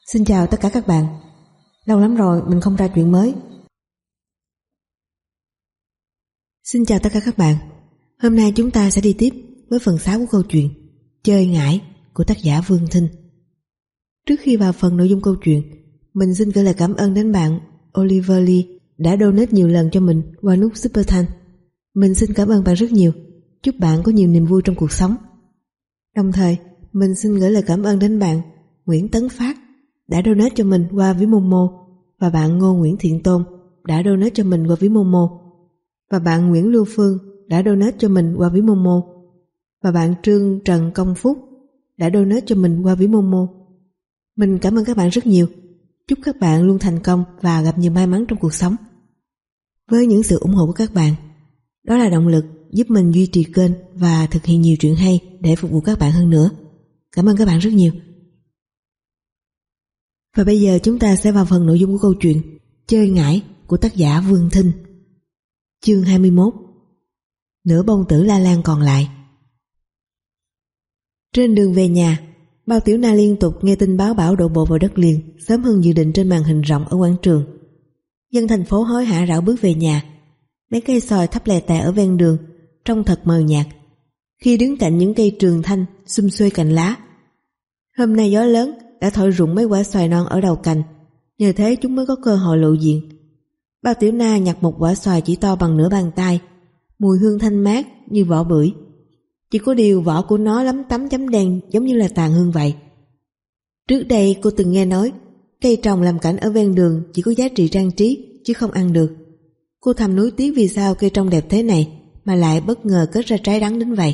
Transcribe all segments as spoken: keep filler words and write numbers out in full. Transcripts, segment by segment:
Xin chào tất cả các bạn. Lâu lắm rồi mình không ra chuyện mới. Xin chào tất cả các bạn. Hôm nay chúng ta sẽ đi tiếp với phần sáu của câu chuyện Chơi ngải của tác giả Vương Thinh. Trước khi vào phần nội dung câu chuyện, mình xin gửi lời cảm ơn đến bạn Oliver Lee đã donate nhiều lần cho mình qua nút Super Thanks. Mình xin cảm ơn bạn rất nhiều. Chúc bạn có nhiều niềm vui trong cuộc sống. Đồng thời, mình xin gửi lời cảm ơn đến bạn Nguyễn Tấn Phát đã donate cho mình qua ví Momo, và bạn Ngô Nguyễn Thiện Tôn đã donate cho mình qua ví Momo, và bạn Nguyễn Lưu Phương đã donate cho mình qua ví Momo, và bạn Trương Trần Công Phúc đã donate cho mình qua ví Momo. Mình cảm ơn các bạn rất nhiều. Chúc các bạn luôn thành công và gặp nhiều may mắn trong cuộc sống. Với những sự ủng hộ của các bạn, đó là động lực giúp mình duy trì kênh và thực hiện nhiều chuyện hay để phục vụ các bạn hơn nữa. Cảm ơn các bạn rất nhiều. Và bây giờ chúng ta sẽ vào phần nội dung của câu chuyện Chơi ngải của tác giả Vương Thinh. Chương hai mươi mốt. Nửa bông tử la lan còn lại. Trên đường về nhà, Bao Tiểu Na liên tục nghe tin báo bão đổ bộ vào đất liền sớm hơn dự định trên màn hình rộng ở quảng trường. Dân thành phố hối hả rảo bước về nhà. Mấy cây xoài thấp lè tè ở ven đường trông thật mờ nhạt khi đứng cạnh những cây trường thanh xum xuê cành lá. Hôm nay gió lớn đã thổi rụng mấy quả xoài non ở đầu cành, nhờ thế chúng mới có cơ hội lộ diện. Bao Tiểu Na nhặt một quả xoài chỉ to bằng nửa bàn tay, mùi hương thanh mát như vỏ bưởi. Chỉ có điều vỏ của nó lấm tấm chấm đen giống như là tàn hương vậy. Trước đây cô từng nghe nói cây trồng làm cảnh ở ven đường chỉ có giá trị trang trí chứ không ăn được. Cô thầm nuối tiếc vì sao cây trồng đẹp thế này mà lại bất ngờ kết ra trái đắng đến vậy.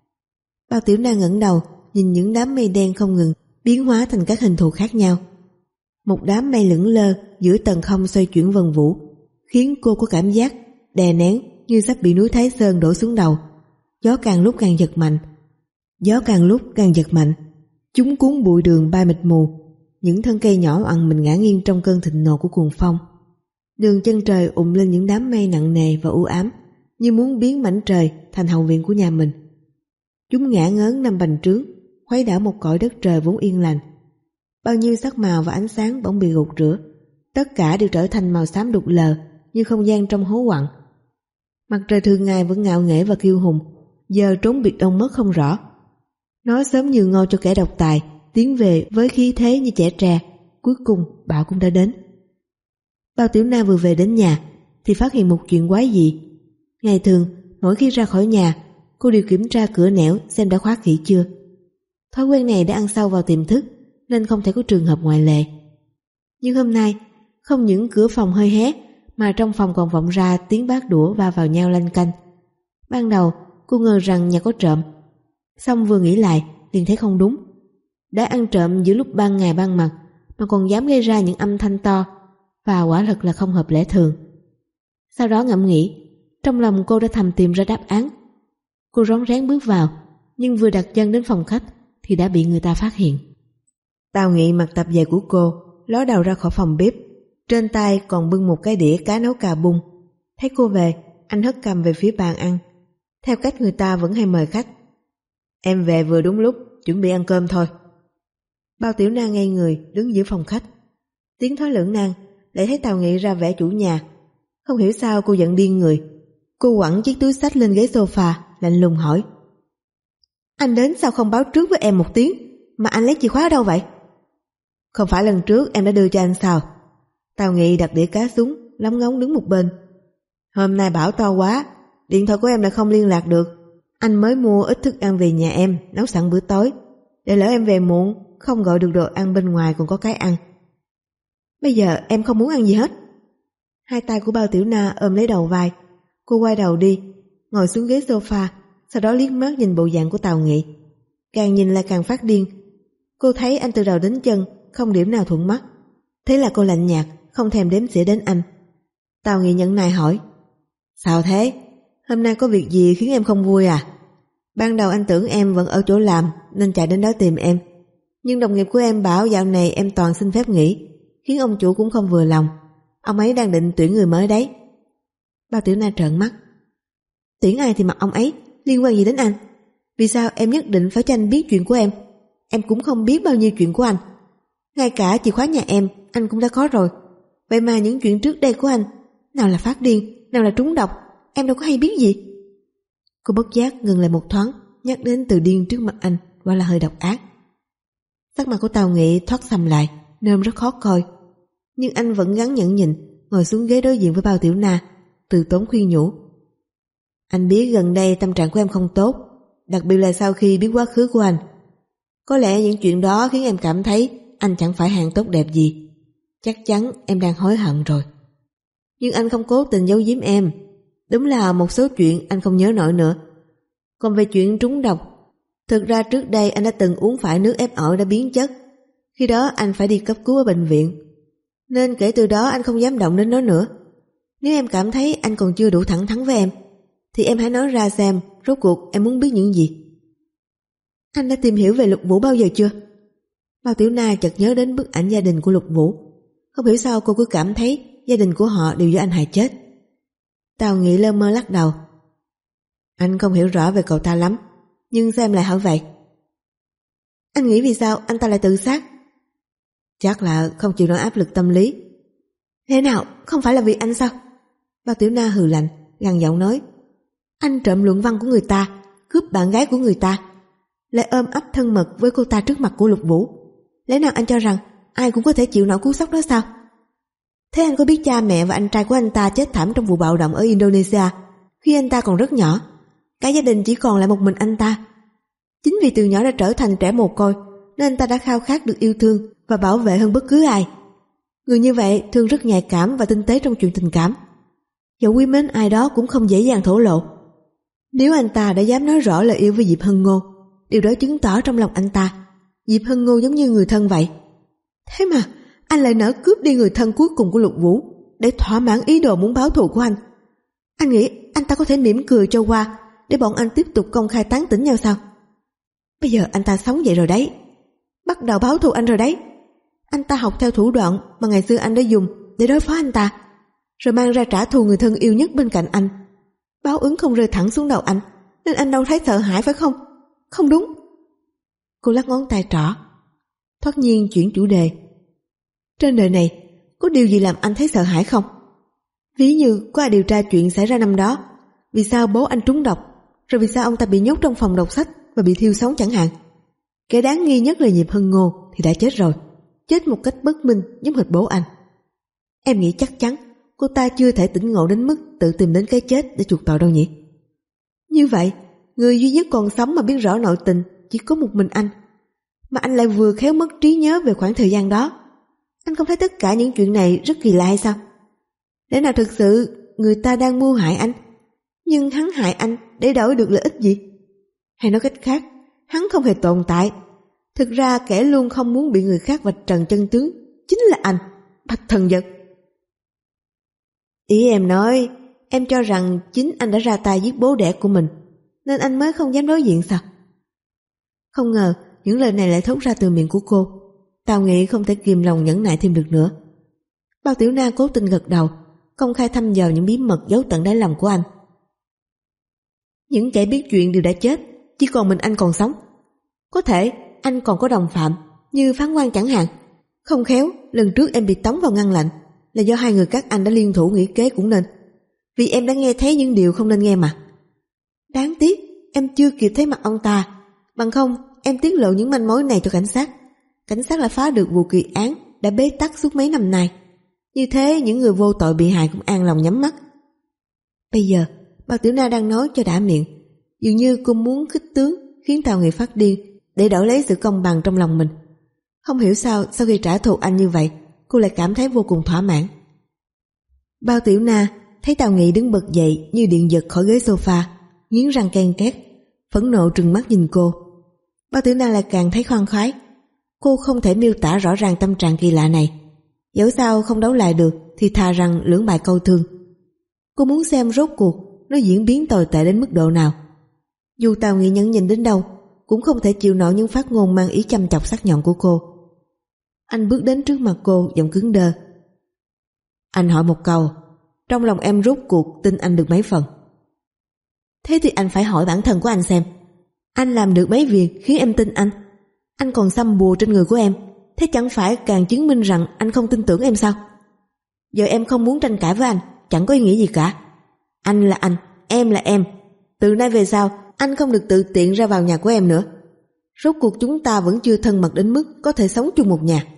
Bao Tiểu Na ngẩng đầu nhìn những đám mây đen không ngừng biến hóa thành các hình thù khác nhau. Một đám mây lững lơ giữa tầng không xoay chuyển vần vũ, khiến cô có cảm giác đè nén như sắp bị núi Thái Sơn đổ xuống đầu. Gió càng lúc càng giật mạnh, gió càng lúc càng giật mạnh. Chúng cuốn bụi đường bay mịt mù, những thân cây nhỏ oằn mình ngã nghiêng trong cơn thịnh nộ của cuồng phong. Đường chân trời ùm lên những đám mây nặng nề và u ám, như muốn biến mảnh trời thành hậu viện của nhà mình. Chúng ngã ngớn nằm bành trướng, khuấy đảo một cõi đất trời vốn yên lành. Bao nhiêu sắc màu và ánh sáng bỗng bị gột rửa, tất cả đều trở thành màu xám đục lờ như không gian trong hố quặng. Mặt trời thường ngày vẫn ngạo nghễ và kiêu hùng, giờ trốn biệt đông mất không rõ. Nó sớm nhường ngôi cho kẻ độc tài tiến về với khí thế như trẻ tre. Cuối cùng bão cũng đã đến. Bao Tiểu Na vừa về đến nhà thì phát hiện một chuyện quái dị. Ngày thường mỗi khi ra khỏi nhà, cô đều kiểm tra cửa nẻo xem đã khóa kỹ chưa. Thói quen này đã ăn sâu vào tiềm thức nên không thể có trường hợp ngoại lệ. Nhưng hôm nay, không những cửa phòng hơi hé mà trong phòng còn vọng ra tiếng bát đũa va vào nhau lanh canh. Ban đầu cô ngờ rằng nhà có trộm, xong vừa nghĩ lại liền thấy không đúng. Đã ăn trộm giữa lúc ban ngày ban mặt mà còn dám gây ra những âm thanh to, và quả thật là không hợp lẽ thường. Sau đó ngẫm nghĩ, trong lòng cô đã thầm tìm ra đáp án. Cô rón rén bước vào, nhưng vừa đặt chân đến phòng khách thì đã bị người ta phát hiện. Tào Nghị mặc tạp dề của cô ló đầu ra khỏi phòng bếp, trên tay còn bưng một cái đĩa cá nấu cà bung. Thấy cô về, anh hất cằm về phía bàn ăn, theo cách người ta vẫn hay mời khách. Em về vừa đúng lúc, chuẩn bị ăn cơm thôi. Bao Tiểu Na ngây người đứng giữa phòng khách. Tiếng thói lưỡng nan, lại thấy Tào Nghị ra vẻ chủ nhà. Không hiểu sao cô giận điên người. Cô quẳng chiếc túi xách lên ghế sofa, lạnh lùng hỏi: Anh đến sao không báo trước với em một tiếng, mà anh lấy chìa khóa ở đâu vậy? Không phải lần trước em đã đưa cho anh sao? Tào Nghị đặt đĩa cá xuống, lóng ngóng đứng một bên. Hôm nay bão to quá, điện thoại của em đã không liên lạc được. Anh mới mua ít thức ăn về nhà em, nấu sẵn bữa tối, để lỡ em về muộn, không gọi được đồ ăn bên ngoài còn có cái ăn. Bây giờ em không muốn ăn gì hết. Hai tay của Bao Tiểu Na ôm lấy đầu vai. Cô quay đầu đi, ngồi xuống ghế sofa, sau đó liếc mắt nhìn bộ dạng của Tào Nghị. Càng nhìn lại càng phát điên. Cô thấy anh từ đầu đến chân không điểm nào thuận mắt. Thế là cô lạnh nhạt, không thèm đếm xỉa đến anh. Tào Nghị nhẫn nại hỏi: Sao thế? Hôm nay có việc gì khiến em không vui à? Ban đầu anh tưởng em vẫn ở chỗ làm nên chạy đến đó tìm em, nhưng đồng nghiệp của em bảo dạo này em toàn xin phép nghỉ, khiến ông chủ cũng không vừa lòng. Ông ấy đang định tuyển người mới đấy. Bao Tiểu Na trợn mắt. Tuyển ai thì mặc ông ấy, liên quan gì đến anh? Vì sao em nhất định phải cho anh biết chuyện của em? Em cũng không biết bao nhiêu chuyện của anh. Ngay cả chìa khóa nhà em anh cũng đã có rồi. Vậy mà những chuyện trước đây của anh, nào là phát điên, nào là trúng độc, em đâu có hay biết gì. Cô bất giác ngừng lại một thoáng, nhắc đến từ điên trước mặt anh, quả là hơi độc ác. Sắc mặt của Tào Nghị thoát xăm lại, nơm rất khó coi. Nhưng anh vẫn gắng nhẫn nhịn, ngồi xuống ghế đối diện với Bao Tiểu Na, từ tốn khuyên nhủ. Anh biết gần đây tâm trạng của em không tốt, đặc biệt là sau khi biết quá khứ của anh. Có lẽ những chuyện đó khiến em cảm thấy anh chẳng phải hạng tốt đẹp gì. Chắc chắn em đang hối hận rồi. Nhưng anh không cố tình giấu giếm em. Đúng là một số chuyện anh không nhớ nổi nữa. Còn về chuyện trúng độc, thực ra trước đây anh đã từng uống phải nước ép ổi đã biến chất. Khi đó anh phải đi cấp cứu ở bệnh viện, nên kể từ đó anh không dám động đến nó nữa. Nếu em cảm thấy anh còn chưa đủ thẳng thắn với em, thì em hãy nói ra xem rốt cuộc em muốn biết những gì. Anh đã tìm hiểu về Lục Vũ bao giờ chưa? Bao Tiểu Na chợt nhớ đến bức ảnh gia đình của Lục Vũ. Không hiểu sao cô cứ cảm thấy gia đình của họ đều do anh hại chết. Tào Nghị lơ mơ lắc đầu. Anh không hiểu rõ về cậu ta lắm, nhưng sao em lại hỏi vậy? Anh nghĩ vì sao anh ta lại tự sát? Chắc là không chịu nổi áp lực tâm lý. Thế nào, không phải là vì anh sao? Bao Tiểu Na hừ lạnh, gằn giọng nói. Anh trộm luận văn của người ta, cướp bạn gái của người ta, lại ôm ấp thân mật với cô ta trước mặt của Lục Vũ. Lẽ nào anh cho rằng ai cũng có thể chịu nổi cú sốc đó sao? Thế anh có biết cha mẹ và anh trai của anh ta chết thảm trong vụ bạo động ở Indonesia khi anh ta còn rất nhỏ? Cả gia đình chỉ còn lại một mình anh ta. Chính vì từ nhỏ đã trở thành trẻ mồ côi, nên anh ta đã khao khát được yêu thương và bảo vệ hơn bất cứ ai. Người như vậy thường rất nhạy cảm và tinh tế trong chuyện tình cảm. Dẫu quý mến ai đó cũng không dễ dàng thổ lộ. Nếu anh ta đã dám nói rõ lời yêu với Diệp Hân Ngô, điều đó chứng tỏ trong lòng anh ta, Diệp Hân Ngô giống như người thân vậy. Thế mà anh lại nỡ cướp đi người thân cuối cùng của Lục Vũ để thỏa mãn ý đồ muốn báo thù của anh. Anh nghĩ anh ta có thể mỉm cười cho qua để bọn anh tiếp tục công khai tán tỉnh nhau sao? Bây giờ anh ta sống vậy rồi đấy, bắt đầu báo thù anh rồi đấy. Anh ta học theo thủ đoạn mà ngày xưa anh đã dùng để đối phó anh ta, rồi mang ra trả thù người thân yêu nhất bên cạnh anh. Báo ứng không rơi thẳng xuống đầu anh, nên anh đâu thấy sợ hãi phải không? Không đúng. Cô lắc ngón tay trỏ, thoát nhiên chuyển chủ đề. Trên đời này có điều gì làm anh thấy sợ hãi không? Ví như có ai điều tra chuyện xảy ra năm đó, vì sao bố anh trúng độc, rồi vì sao ông ta bị nhốt trong phòng đọc sách và bị thiêu sống chẳng hạn. Kẻ đáng nghi nhất là Diệp Hân Ngô thì đã chết rồi, chết một cách bất minh giống hệt bố anh. Em nghĩ chắc chắn cô ta chưa thể tỉnh ngộ đến mức tự tìm đến cái chết để chuộc tội đâu nhỉ? Như vậy, người duy nhất còn sống mà biết rõ nội tình chỉ có một mình anh, mà anh lại vừa khéo mất trí nhớ về khoảng thời gian đó. Anh không thấy tất cả những chuyện này rất kỳ lạ hay sao? Lẽ nào thực sự người ta đang mưu hại anh, nhưng hắn hại anh để đổi được lợi ích gì? Hay nói cách khác, hắn không hề tồn tại. Thực ra kẻ luôn không muốn bị người khác vạch trần chân tướng chính là anh, Bạch Thần Dật. Ý em nói, em cho rằng chính anh đã ra tay giết bố đẻ của mình, nên anh mới không dám đối diện sao? Không ngờ những lời này lại thốt ra từ miệng của cô. Tào Nghị không thể kìm lòng nhẫn nại thêm được nữa. Bao Tiểu Na cố tình gật đầu, công khai thăm dò những bí mật giấu tận đáy lòng của anh. Những kẻ biết chuyện đều đã chết, chỉ còn mình anh còn sống. Có thể anh còn có đồng phạm, như phán quan chẳng hạn. Không khéo lần trước em bị tống vào ngăn lạnh là do hai người các anh đã liên thủ nghĩ kế cũng nên, vì em đã nghe thấy những điều không nên nghe mà. Đáng tiếc em chưa kịp thấy mặt ông ta, bằng không em tiết lộ những manh mối này cho cảnh sát. Cảnh sát lại phá được vụ kỳ án đã bế tắc suốt mấy năm nay. Như thế những người vô tội bị hại cũng an lòng nhắm mắt. Bây giờ Bao Tiểu Na đang nói cho đã miệng, dường như cô muốn khích tướng khiến Tào Nghị phát điên để đổi lấy sự công bằng trong lòng mình. Không hiểu sao sau khi trả thù anh như vậy, cô lại cảm thấy vô cùng thỏa mãn. Bao Tiểu Na thấy Tào Nghị đứng bật dậy như điện giật khỏi ghế sofa, nghiến răng ken két, phẫn nộ trừng mắt nhìn cô. Bao Tiểu Na lại càng thấy khoan khoái. Cô không thể miêu tả rõ ràng tâm trạng kỳ lạ này. Dẫu sao không đấu lại được thì thà rằng lưỡng bại câu thương. Cô muốn xem rốt cuộc nó diễn biến tồi tệ đến mức độ nào. Dù Tào Nghị nhẫn nhịn đến đâu cũng không thể chịu nổi những phát ngôn mang ý chăm chọc sắc nhọn của cô. Anh bước đến trước mặt cô, giọng cứng đơ. Anh hỏi một câu, trong lòng em rốt cuộc tin anh được mấy phần? Thế thì anh phải hỏi bản thân của anh xem, anh làm được mấy việc khiến em tin anh? Anh còn xăm bùa trên người của em, Thế chẳng phải càng chứng minh rằng anh không tin tưởng em sao? Giờ em không muốn tranh cãi với anh, chẳng có ý nghĩa gì cả. Anh là anh, em là em. Từ nay về sau, anh không được tự tiện ra vào nhà của em nữa. Rốt cuộc chúng ta vẫn chưa thân mật đến mức có thể sống chung một nhà.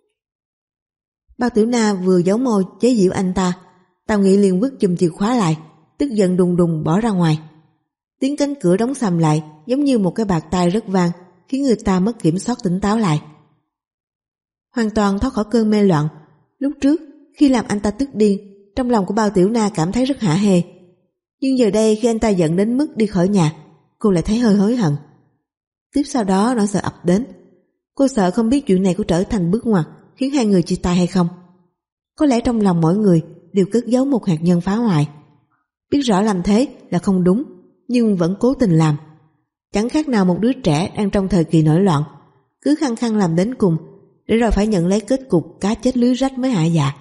Bao Tiểu Na vừa giấu môi chế giễu anh ta, Tào Nghị liền vứt chùm chìa khóa lại, tức giận đùng đùng bỏ ra ngoài. Tiếng cánh cửa đóng sầm lại giống như một cái bạt tai rất vang, khiến người ta mất kiểm soát tỉnh táo lại. Hoàn toàn thoát khỏi cơn mê loạn. Lúc trước khi làm anh ta tức điên, trong lòng của Bao Tiểu Na cảm thấy rất hả hê. Nhưng giờ đây khi anh ta giận đến mức đi khỏi nhà, cô lại thấy hơi hối hận. Tiếp sau đó nỗi sợ ập đến. Cô sợ không biết chuyện này có trở thành bước ngoặt khiến hai người chia tay hay không. Có lẽ trong lòng mỗi người đều cất giấu một hạt nhân phá hoại. Biết rõ làm thế là không đúng, nhưng vẫn cố tình làm. Chẳng khác nào một đứa trẻ đang trong thời kỳ nổi loạn, cứ khăng khăng làm đến cùng, để rồi phải nhận lấy kết cục cá chết lưới rách mới hả dạ.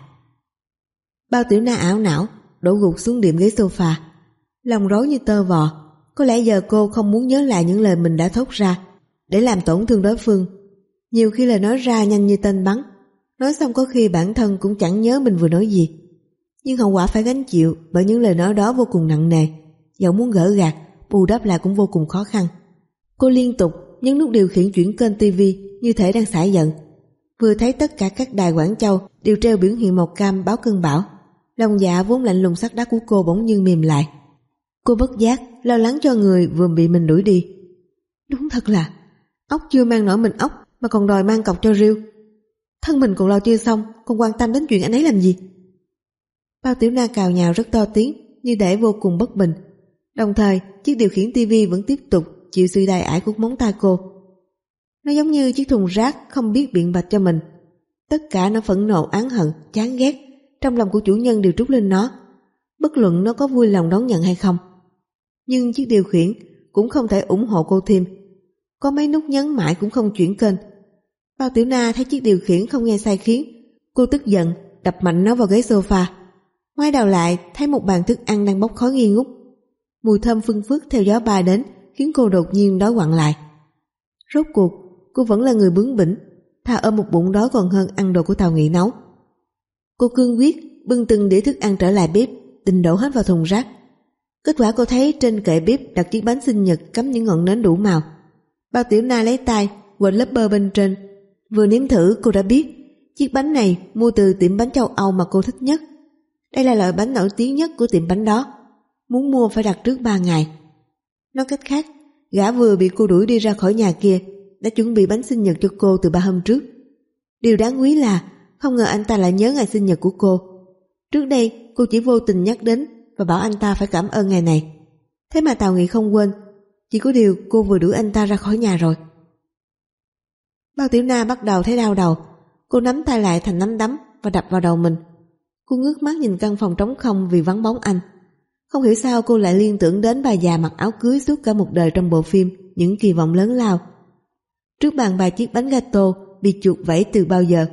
Bao Tiểu Na ảo não đổ gục xuống đệm ghế sofa, lòng rối như tơ vò. Có lẽ giờ cô không muốn nhớ lại những lời mình đã thốt ra để làm tổn thương đối phương. Nhiều khi lời nói ra nhanh như tên bắn, nói xong có khi bản thân cũng chẳng nhớ mình vừa nói gì. Nhưng hậu quả phải gánh chịu bởi những lời nói đó vô cùng nặng nề. Dẫu muốn gỡ gạt, bù đắp lại cũng vô cùng khó khăn. Cô liên tục nhấn nút điều khiển chuyển kênh tivi như thể đang xả giận. Vừa thấy tất cả các đài Quảng Châu đều treo biểu hiện màu cam báo cơn bão, lòng dạ vốn lạnh lùng sắt đá của cô bỗng nhiên mềm lại. Cô bất giác lo lắng cho người vừa bị mình đuổi đi. Đúng thật là ốc chưa mang nổi mình ốc mà còn đòi mang cọc cho riêu. Thân mình còn lo chưa xong, còn quan tâm đến chuyện anh ấy làm gì? Bao Tiểu Na cào nhào rất to tiếng, như để vô cùng bất bình. Đồng thời chiếc điều khiển tivi vẫn tiếp tục chịu sự đày ải của móng tay cô. Nó giống như chiếc thùng rác không biết biện bạch cho mình. Tất cả nó phẫn nộ, oán hận, chán ghét trong lòng của chủ nhân đều trút lên nó, bất luận nó có vui lòng đón nhận hay không. Nhưng chiếc điều khiển cũng không thể ủng hộ cô thêm. Có mấy nút nhấn mãi cũng không chuyển kênh. Bao Tiểu Na thấy chiếc điều khiển không nghe sai khiến, cô tức giận đập mạnh nó vào ghế sofa. Ngoái đầu lại thấy một bàn thức ăn đang bốc khói nghi ngút. Mùi thơm phưng phức theo gió bay đến khiến cô đột nhiên đói quặn lại. Rốt cuộc cô vẫn là người bướng bỉnh, thà ôm một bụng đói còn hơn ăn đồ của Tào Nghị nấu. Cô cương quyết bưng từng đĩa thức ăn trở lại bếp, định đổ hết vào thùng rác. Kết quả cô thấy trên kệ bếp đặt chiếc bánh sinh nhật cắm những ngọn nến đủ màu. Bao Tiểu Na lấy tay quệt lớp bơ bên trên. Vừa nếm thử cô đã biết chiếc bánh này mua từ tiệm bánh châu Âu mà cô thích nhất. Đây là loại bánh nổi tiếng nhất của tiệm bánh đó. Muốn mua phải đặt trước ba ngày. Nói cách khác, gã vừa bị cô đuổi đi ra khỏi nhà kia đã chuẩn bị bánh sinh nhật cho cô từ ba hôm trước. Điều đáng quý là không ngờ anh ta lại nhớ ngày sinh nhật của cô. Trước đây cô chỉ vô tình nhắc đến và bảo anh ta phải cảm ơn ngày này. Thế mà Tào Nghị không quên. Chỉ có điều cô vừa đuổi anh ta ra khỏi nhà rồi. Bao Tiểu Na bắt đầu thấy đau đầu. Cô nắm tay lại thành nắm đấm và đập vào đầu mình. Cô ngước mắt nhìn căn phòng trống không vì vắng bóng anh. Không hiểu sao cô lại liên tưởng đến bà già mặc áo cưới suốt cả một đời trong bộ phim Những Kỳ Vọng Lớn Lao. Trước bàn bày chiếc bánh gato bị chuột vẫy từ bao giờ.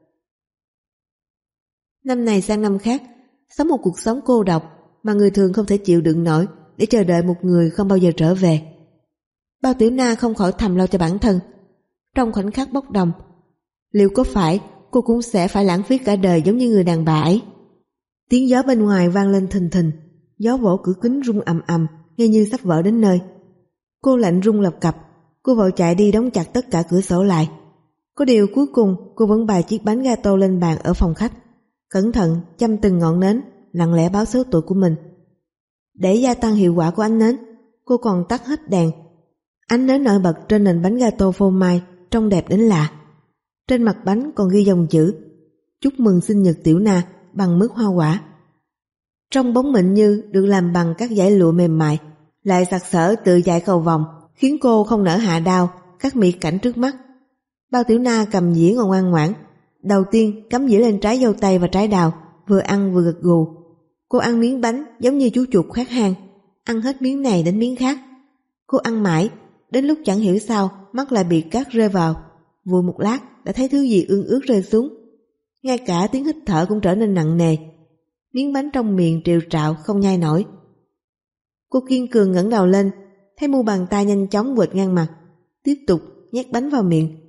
Năm này sang năm khác, sống một cuộc sống cô độc mà người thường không thể chịu đựng nổi để chờ đợi một người không bao giờ trở về. Bao Tiểu Na không khỏi thầm lo cho bản thân. Trong khoảnh khắc bốc đồng, liệu có phải cô cũng sẽ phải lãng phí cả đời giống như người đàn bà ấy? Tiếng gió bên ngoài vang lên thình thình, gió vỗ cửa kính rung ầm ầm, nghe như sắp vỡ đến nơi. Cô lạnh run lập cập, cô vội chạy đi đóng chặt tất cả cửa sổ lại. Có điều cuối cùng cô vẫn bày chiếc bánh gato lên bàn ở phòng khách, cẩn thận châm từng ngọn nến, lặng lẽ báo số tuổi của mình. Để gia tăng hiệu quả của ánh nến, cô còn tắt hết đèn. Ánh nến nổi bật trên nền bánh gato phô mai trông đẹp đến lạ. Trên mặt bánh còn ghi dòng chữ chúc mừng sinh nhật Tiểu Na bằng mứt hoa quả. Trong bóng mịn như được làm bằng các dải lụa mềm mại, lại sặc sỡ tự chạy cầu vòng, khiến cô không nỡ hạ đao các mỹ cảnh trước mắt. Bao Tiểu Na cầm dĩa ngồi ngoan ngoãn. Đầu tiên cắm dĩa lên trái dâu tây và trái đào, vừa ăn vừa gật gù. Cô ăn miếng bánh giống như chú chuột khoét hang, ăn hết miếng này đến miếng khác. Cô ăn mãi, đến lúc chẳng hiểu sao mắt lại bị cát rơi vào. Vừa một lát đã thấy thứ gì ương ướt rơi xuống. Ngay cả tiếng hít thở cũng trở nên nặng nề. Miếng bánh trong miệng triều trạo không nhai nổi. Cô kiên cường ngẩng đầu lên, thấy mu bàn tay nhanh chóng quệt ngang mặt, tiếp tục nhét bánh vào miệng.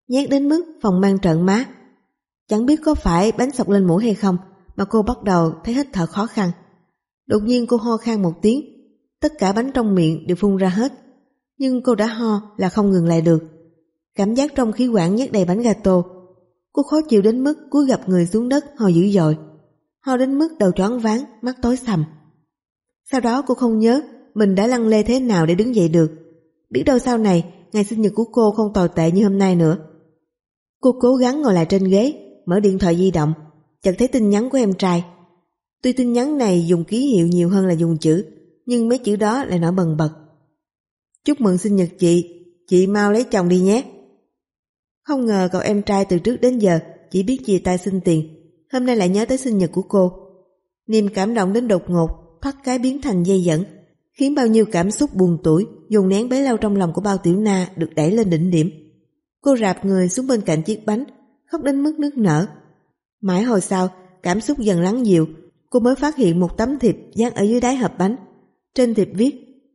nhát đến mức phòng mang trợn má. Chẳng biết có phải bánh sọc lên mũi hay không mà cô bắt đầu thấy hít thở khó khăn. Đột nhiên cô ho khan một tiếng, tất cả bánh trong miệng đều phun ra hết. Nhưng cô đã ho là không ngừng lại được. Cảm giác trong khí quản nhét đầy bánh gato. Cô khó chịu đến mức cúi gập người xuống đất ho dữ dội. Ho đến mức đầu choáng váng, mắt tối sầm. Sau đó cô không nhớ mình đã lăn lê thế nào để đứng dậy được. Biết đâu sau này ngày sinh nhật của cô không tồi tệ như hôm nay nữa. Cô cố gắng ngồi lại trên ghế, mở điện thoại di động, chợt thấy tin nhắn của em trai. Tuy tin nhắn này dùng ký hiệu nhiều hơn là dùng chữ, nhưng mấy chữ đó lại nổi bần bật. Chúc mừng sinh nhật chị, chị mau lấy chồng đi nhé. Không ngờ cậu em trai từ trước đến giờ chỉ biết chia tay xin tiền, hôm nay lại nhớ tới sinh nhật của cô. Niềm cảm động đến đột ngột, thoát cái biến thành dây dẫn, khiến bao nhiêu cảm xúc buồn tủi dồn nén bấy lâu trong lòng của Bao Tiểu Na được đẩy lên đỉnh điểm. Cô rạp người xuống bên cạnh chiếc bánh, khóc đến mức nức nở. Mãi hồi sau, cảm xúc dần lắng dịu, cô mới phát hiện một tấm thiệp dán ở dưới đáy hộp bánh. Trên thiệp viết: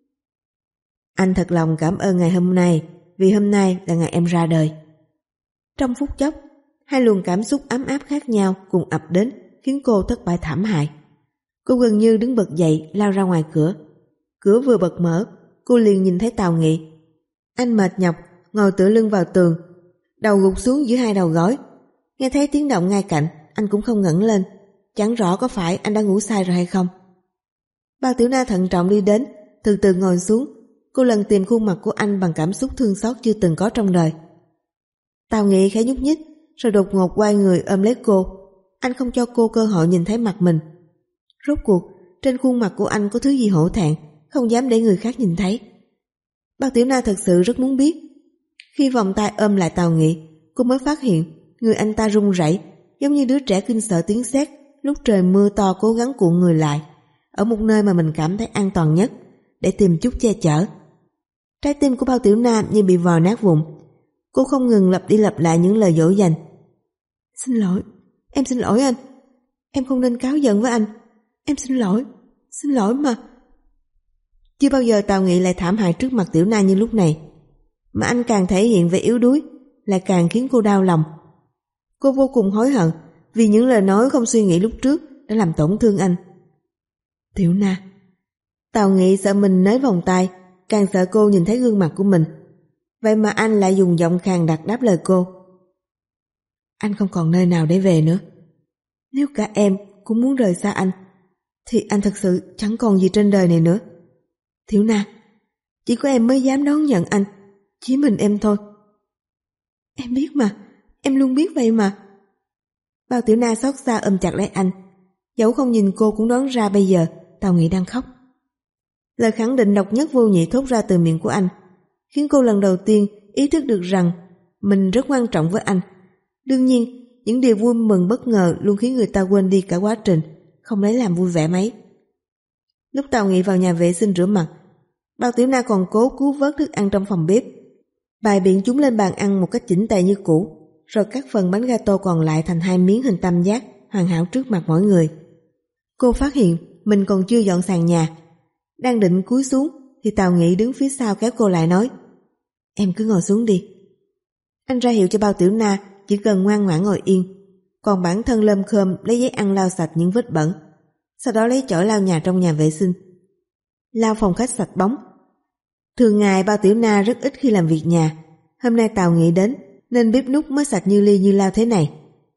Anh thật lòng cảm ơn ngày hôm nay, vì hôm nay là ngày em ra đời. Trong phút chốc, hai luồng cảm xúc ấm áp khác nhau cùng ập đến, khiến cô thất bại thảm hại. Cô gần như đứng bật dậy lao ra ngoài cửa. Cửa vừa bật mở, cô liền nhìn thấy Tào Nghị. Anh mệt nhọc ngồi tựa lưng vào tường, đầu gục xuống giữa hai đầu gối. Nghe thấy tiếng động ngay cạnh, anh cũng không ngẩng lên. Chẳng rõ có phải anh đã ngủ say rồi hay không. Bao Tiểu Na thận trọng đi đến, từ từ ngồi xuống. Cô lần tìm khuôn mặt của anh bằng cảm xúc thương xót chưa từng có trong đời. Tào Nghị khẽ nhúc nhích, rồi đột ngột quay người ôm lấy cô. Anh không cho cô cơ hội nhìn thấy mặt mình. Rốt cuộc, trên khuôn mặt của anh có thứ gì hổ thẹn, không dám để người khác nhìn thấy. Bao Tiểu Na thật sự rất muốn biết. Khi vòng tay ôm lại Tào Nghị, cô mới phát hiện người anh ta run rẩy, giống như đứa trẻ kinh sợ tiếng sét lúc trời mưa to cố gắng cuộn người lại ở một nơi mà mình cảm thấy an toàn nhất để tìm chút che chở. Trái tim của Bao Tiểu Na như bị vò nát vụn. Cô không ngừng lặp đi lặp lại những lời dỗ dành. Xin lỗi, em xin lỗi anh. Em không nên cáu giận với anh. Em xin lỗi, xin lỗi mà. Chưa bao giờ Tào Nghị lại thảm hại trước mặt Tiểu Na như lúc này. Mà anh càng thể hiện vẻ yếu đuối, lại càng khiến cô đau lòng. Cô vô cùng hối hận vì những lời nói không suy nghĩ lúc trước đã làm tổn thương anh. Tiểu Na. Tào Nghị sợ mình nới vòng tay, càng sợ cô nhìn thấy gương mặt của mình. Vậy mà anh lại dùng giọng khàn đặc đáp lời cô. Anh không còn nơi nào để về nữa. Nếu cả em cũng muốn rời xa anh, thì anh thật sự chẳng còn gì trên đời này nữa. Tiểu Na, chỉ có em mới dám đón nhận anh, chỉ mình em thôi. Em biết mà, em luôn biết vậy mà. Bao Tiểu Na xót xa ôm chặt lấy anh. Dẫu không nhìn cô cũng đoán ra bây giờ Tào Nghị đang khóc. Lời khẳng định độc nhất vô nhị thốt ra từ miệng của anh khiến cô lần đầu tiên ý thức được rằng mình rất quan trọng với anh. Đương nhiên, những điều vui mừng bất ngờ luôn khiến người ta quên đi cả quá trình, không lấy làm vui vẻ mấy. Lúc Tào Nghị vào nhà vệ sinh rửa mặt, Bao Tiểu Na còn cố cứu vớt thức ăn trong phòng bếp, bày biện chúng lên bàn ăn một cách chỉnh tề như cũ, rồi cắt phần bánh gato còn lại thành hai miếng hình tam giác hoàn hảo trước mặt mỗi người. Cô phát hiện mình còn chưa dọn sàn nhà. Đang định cúi xuống thì Tào Nghị đứng phía sau kéo cô lại nói: Em cứ ngồi xuống đi. Anh ra hiệu cho Bao Tiểu Na chỉ cần ngoan ngoãn ngồi yên, còn bản thân lơm khơm lấy giấy ăn lau sạch những vết bẩn, sau đó lấy chổi lau nhà trong nhà vệ sinh, lau phòng khách sạch bóng. Thường ngày Bao Tiểu Na rất ít khi làm việc nhà, hôm nay Tào Nghị đến nên bếp núc mới sạch như ly như lau thế này.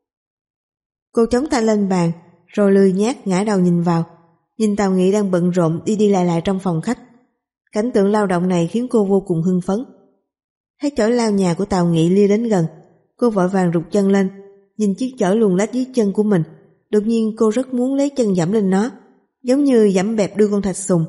Cô chống tay lên bàn rồi lười nhác ngã đầu nhìn vào, nhìn Tào Nghị đang bận rộn đi đi lại lại trong phòng khách. Cảnh tượng lao động này khiến cô vô cùng hưng phấn. Thấy chổi lau nhà của Tào Nghị lia đến gần, cô vội vàng rụt chân lên, nhìn chiếc chổi luồn lách dưới chân của mình. Đột nhiên cô rất muốn lấy chân giẫm lên nó, giống như giẫm bẹp đuôi con thạch sùng.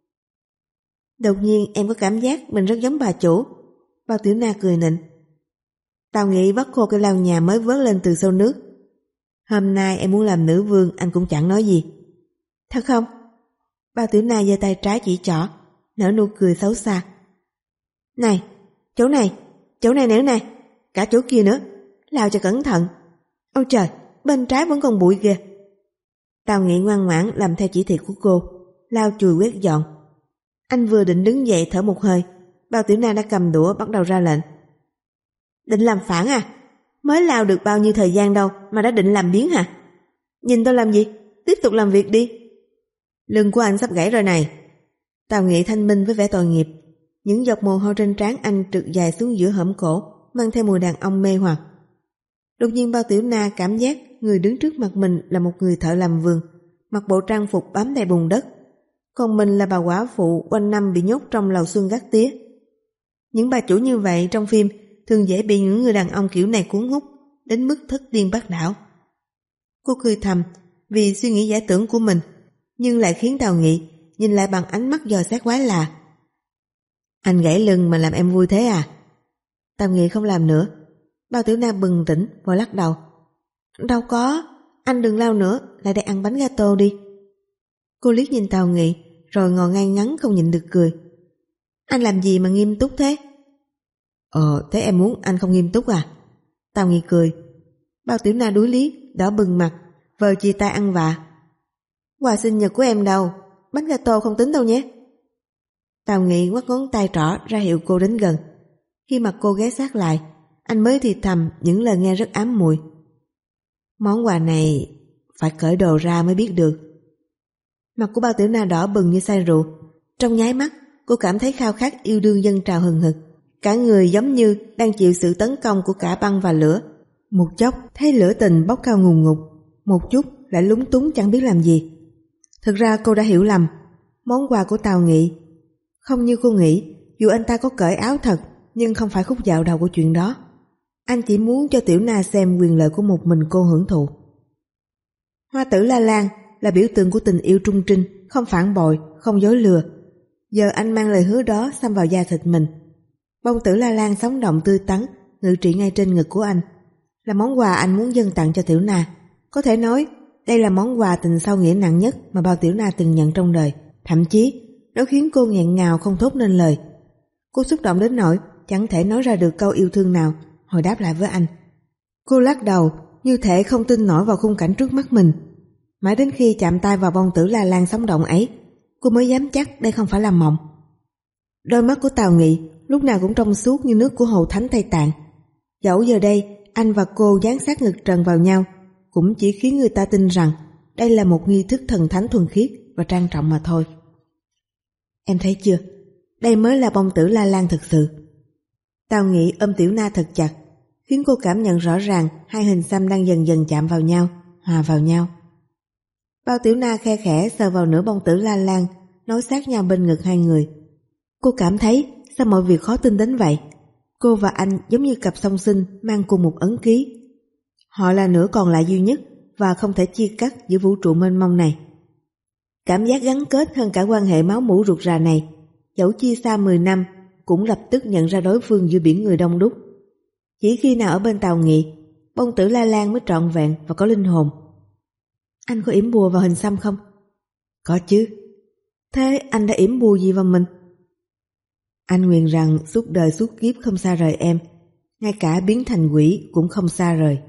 Đột nhiên em có cảm giác mình rất giống bà chủ. Bao Tiểu Na cười nịnh. Tào Nghị bắt khô cây lau nhà mới vớt lên từ sâu nước. Hôm nay em muốn làm nữ vương anh cũng chẳng nói gì. Thật không? Bao Tiểu Na giơ tay trái chỉ trỏ, nở nụ cười xấu xa. Này, chỗ này, chỗ này nữa này, cả chỗ kia nữa, lau cho cẩn thận. Ôi trời, bên trái vẫn còn bụi kìa. Tào Nghị ngoan ngoãn làm theo chỉ thị của cô, lau chùi quét dọn. Anh vừa định đứng dậy thở một hơi, Bao Tiểu Na đã cầm đũa bắt đầu ra lệnh. Định làm phản à? Mới lao được bao nhiêu thời gian đâu mà đã định làm biếng hả? Nhìn tôi làm gì? Tiếp tục làm việc đi. Lưng của anh sắp gãy rồi này. Tào Nghị thanh minh với vẻ tội nghiệp. Những giọt mồ hôi trên trán anh trượt dài xuống giữa hõm cổ, mang theo mùi đàn ông mê hoặc. Đột nhiên Bao Tiểu Na cảm giác người đứng trước mặt mình là một người thợ làm vườn, mặc bộ trang phục bám đầy bùn đất, còn mình là bà quả phụ quanh năm bị nhốt trong lầu xuân gác tía. Những bà chủ như vậy trong phim thường dễ bị những người đàn ông kiểu này cuốn hút đến mức thất điên bát đảo. Cô cười thầm vì suy nghĩ giả tưởng của mình, nhưng lại khiến Tào Nghị nhìn lại bằng ánh mắt dò xét quái lạ. Anh gãy lưng mà làm em vui thế à? Tào Nghị không làm nữa. Bao Tiểu Na bừng tỉnh vội lắc đầu. Đâu có, anh đừng lao nữa, lại đây ăn bánh gato đi. Cô liếc nhìn Tào Nghị rồi ngồi ngay ngắn không nhịn được cười. Anh làm gì mà nghiêm túc thế? Ờ, thế em muốn anh không nghiêm túc à? Tào Nghị cười. Bao Tiểu Na đuối lý, đỏ bừng mặt, vờ chia tay ăn vạ. Quà sinh nhật của em đâu, bánh gato không tính đâu nhé. Tào Nghị ngoắc ngón tay trỏ ra hiệu cô đến gần. Khi mặt cô ghé sát lại, anh mới thì thầm những lời nghe rất ám muội. Món quà này phải cởi đồ ra mới biết được. Mặt của Bao Tiểu Na đỏ bừng như say rượu. Trong nháy mắt, cô cảm thấy khao khát yêu đương dâng trào hừng hực. Cả người giống như đang chịu sự tấn công của cả băng và lửa. Một chốc thấy lửa tình bốc cao ngùn ngụt, một chút lại lúng túng chẳng biết làm gì. Thực ra cô đã hiểu lầm. Món quà của Tào Nghị không như cô nghĩ. Dù anh ta có cởi áo thật, nhưng không phải khúc dạo đầu của chuyện đó. Anh chỉ muốn cho Tiểu Na xem quyền lợi của một mình cô hưởng thụ. Hoa tử La Lan là biểu tượng của tình yêu trung trinh, không phản bội, không dối lừa. Giờ anh mang lời hứa đó xăm vào da thịt mình. Bông tử La Lan sống động tươi tắn, ngự trị ngay trên ngực của anh, là món quà anh muốn dâng tặng cho Tiểu Na. Có thể nói đây là món quà tình sâu nghĩa nặng nhất mà Bao Tiểu Na từng nhận trong đời. Thậm chí nó khiến cô nghẹn ngào không thốt nên lời. Cô xúc động đến nỗi chẳng thể nói ra được câu yêu thương nào hồi đáp lại với anh. Cô lắc đầu như thể không tin nổi vào khung cảnh trước mắt mình. Mãi đến khi chạm tay vào bông tử La Lan sống động ấy, cô mới dám chắc đây không phải là mộng. Đôi mắt của Tào Nghị lúc nào cũng trong suốt như nước của Hồ Thánh Tây Tạng. Dẫu giờ đây anh và cô dán sát ngực trần vào nhau, cũng chỉ khiến người ta tin rằng đây là một nghi thức thần thánh thuần khiết và trang trọng mà thôi. Em thấy chưa, đây mới là bông tử La Lan thực sự. Tào Nghị ôm Tiểu Na thật chặt, khiến cô cảm nhận rõ ràng hai hình xăm đang dần dần chạm vào nhau, hòa vào nhau. Bao Tiểu Na khe khẽ sờ vào nửa bông tử La Lan, nối sát nhau bên ngực hai người. Cô cảm thấy sao mọi việc khó tin đến vậy. Cô và anh giống như cặp song sinh mang cùng một ấn ký. Họ là nửa còn lại duy nhất và không thể chia cắt giữa vũ trụ mênh mông này. Cảm giác gắn kết hơn cả quan hệ máu mủ ruột rà này, dẫu chia xa mười năm, cũng lập tức nhận ra đối phương giữa biển người đông đúc. Chỉ khi nào ở bên Tào Nghị, bông tử La Lan mới trọn vẹn và có linh hồn. Anh có yểm bùa vào hình xăm không? Có chứ. Thế anh đã yểm bùa gì vào mình? Anh nguyện rằng suốt đời suốt kiếp không xa rời em, ngay cả biến thành quỷ cũng không xa rời.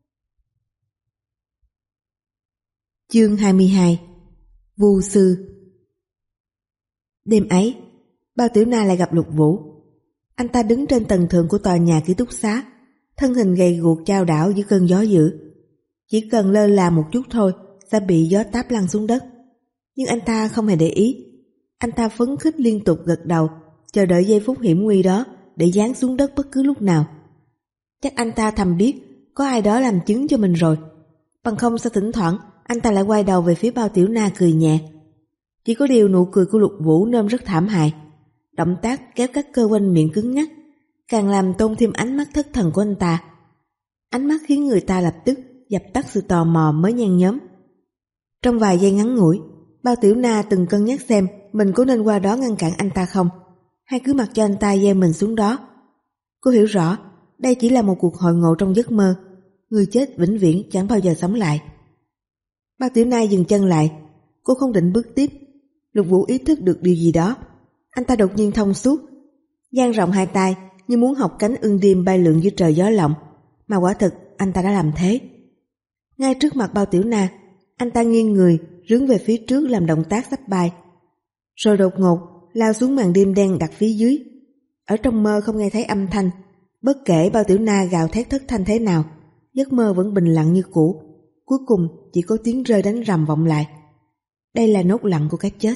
Chương hai mươi hai. Vu sư. Đêm ấy, Bao Tiểu Na lại gặp Lục Vũ. Anh ta đứng trên tầng thượng của tòa nhà ký túc xá, thân hình gầy guộc chao đảo dưới cơn gió dữ. Chỉ cần lơ là một chút thôi sẽ bị gió táp lăn xuống đất. Nhưng anh ta không hề để ý. Anh ta phấn khích liên tục gật đầu, chờ đợi giây phút hiểm nguy đó để giáng xuống đất bất cứ lúc nào. Chắc anh ta thầm biết có ai đó làm chứng cho mình rồi. Bằng không sao thỉnh thoảng anh ta lại quay đầu về phía Bao Tiểu Na cười nhẹ. Chỉ có điều nụ cười của Lục Vũ nôm rất thảm hại. Động tác kéo các cơ quanh miệng cứng ngắc càng làm tôn thêm ánh mắt thất thần của anh ta. Ánh mắt khiến người ta lập tức dập tắt sự tò mò mới nhen nhóm. Trong vài giây ngắn ngủi, Bao Tiểu Na từng cân nhắc xem mình có nên qua đó ngăn cản anh ta không, hay cứ mặc cho anh ta gieo mình xuống đó. Cô hiểu rõ đây chỉ là một cuộc hội ngộ trong giấc mơ. Người chết vĩnh viễn chẳng bao giờ sống lại. Bao Tiểu Na dừng chân lại. Cô không định bước tiếp. Lục Vũ ý thức được điều gì đó. Anh ta đột nhiên thông suốt, dang rộng hai tay như muốn học cánh ưng điềm bay lượn giữa trời gió lộng. Mà quả thực anh ta đã làm thế. Ngay trước mặt Bao Tiểu Na, anh ta nghiêng người rướn về phía trước làm động tác sắp bay, rồi đột ngột lao xuống màn đêm đen đặt phía dưới. Ở trong mơ không nghe thấy âm thanh, Bất kể bao Tiểu Na gào thét thất thanh thế nào, giấc mơ vẫn bình lặng như cũ. Cuối cùng chỉ có tiếng rơi đánh rầm vọng lại. Đây là nốt lặng của cái chết.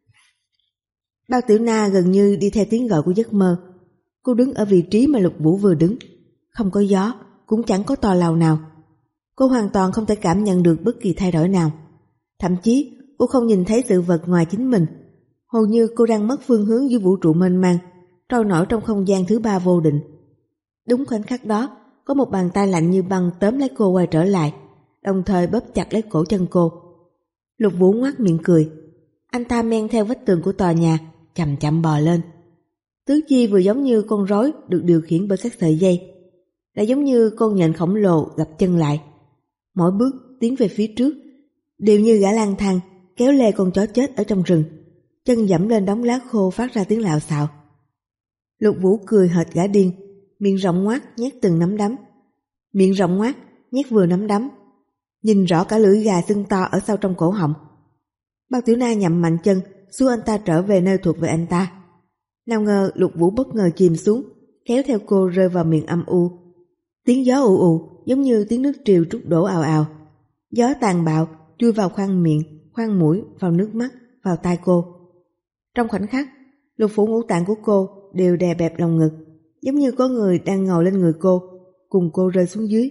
Bao Tiểu Na gần như đi theo tiếng gọi của giấc mơ. Cô đứng ở vị trí mà Lục Vũ vừa đứng. Không có gió, cũng chẳng có tòa lầu nào. Cô hoàn toàn không thể cảm nhận được bất kỳ thay đổi nào. Thậm chí cô không nhìn thấy sự vật ngoài chính mình. Hầu như cô đang mất phương hướng giữa vũ trụ mênh mang, trôi nổi trong không gian thứ ba vô định. Đúng khoảnh khắc đó, có một bàn tay lạnh như băng tóm lấy cô quay trở lại, đồng thời bóp chặt lấy cổ chân cô. Lục Vũ ngoác miệng cười. Anh ta men theo vách tường của tòa nhà, chậm chậm bò lên. Tứ chi vừa giống như con rối được điều khiển bởi các sợi dây, lại giống như con nhện khổng lồ gập chân lại. Mỗi bước tiến về phía trước, đều như gã lang thang kéo lê con chó chết ở trong rừng, chân dẫm lên đống lá khô phát ra tiếng lạo xạo. Lục Vũ cười hệt gã điên, miệng rộng ngoác nhét từng nắm đấm, miệng rộng ngoác nhét vừa nắm đấm, nhìn rõ cả lưỡi gà sưng to ở sau trong cổ họng. Bao Tiểu Na nhậm mạnh chân xua anh ta trở về nơi thuộc về anh ta. Nào ngờ Lục Vũ bất ngờ chìm xuống, kéo theo cô rơi vào miệng âm u. Tiếng gió ù ù giống như tiếng nước triều trút đổ ào ào. Gió tàn bạo chui vào khoang miệng, khoang mũi, vào nước mắt, vào tai cô. Trong khoảnh khắc, lục phủ ngũ tạng của cô đều đè bẹp lòng ngực, giống như có người đang ngồi lên người cô, cùng cô rơi xuống dưới.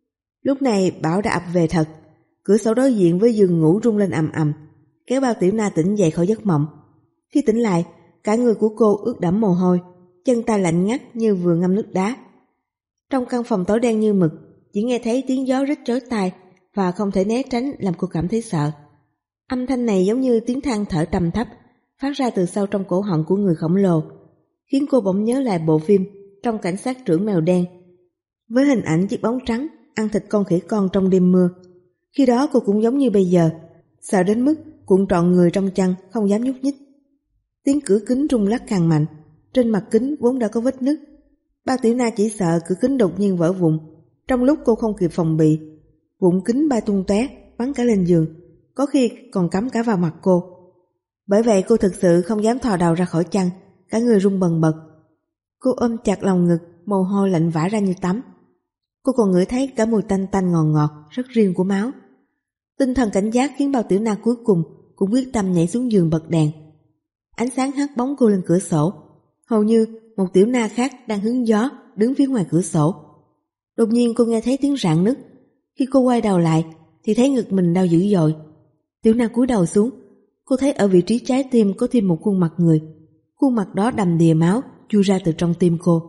Lúc này bão đã ập về thật. Cửa sổ đối diện với giường ngủ rung lên ầm ầm, kéo Bao Tiểu Na tỉnh dậy khỏi giấc mộng. Khi tỉnh lại, cả người của cô ướt đẫm mồ hôi, chân tay lạnh ngắt như vừa ngâm nước đá. Trong căn phòng tối đen như mực, chỉ nghe thấy tiếng gió rít chói tai và không thể né tránh làm cô cảm thấy sợ. Âm thanh này giống như tiếng than thở trầm thấp phát ra từ sâu trong cổ họng của người khổng lồ, khiến cô bỗng nhớ lại bộ phim Trong Cảnh Sát Trưởng Mèo Đen, với hình ảnh chiếc bóng trắng ăn thịt con khỉ con trong đêm mưa. Khi đó cô cũng giống như bây giờ, sợ đến mức cuộn trọn người trong chăn, không dám nhúc nhích. Tiếng cửa kính rung lắc càng mạnh, trên mặt kính vốn đã có vết nứt. Bao Tiểu Na chỉ sợ cửa kính đột nhiên vỡ vụn, trong lúc cô không kịp phòng bị, vụn kính bay tung tóe, bắn cả lên giường, có khi còn cắm cả vào mặt cô. Bởi vậy cô thực sự không dám thò đầu ra khỏi chăn, cả người run bần bật. Cô ôm chặt lòng ngực, mồ hôi lạnh vã ra như tắm. Cô còn ngửi thấy cả mùi tanh tanh ngọt ngọt rất riêng của máu. Tinh thần cảnh giác khiến Bao Tiểu Na cuối cùng cũng quyết tâm nhảy xuống giường bật đèn. Ánh sáng hắt bóng cô lên cửa sổ, hầu như một Tiểu Na khác đang hứng gió đứng phía ngoài cửa sổ. Đột nhiên cô nghe thấy tiếng rạn nứt. Khi cô quay đầu lại thì thấy ngực mình đau dữ dội. Tiểu Na cúi đầu xuống, cô thấy ở vị trí trái tim có thêm một khuôn mặt người. Khuôn mặt đó đầm đìa máu chui ra từ trong tim cô.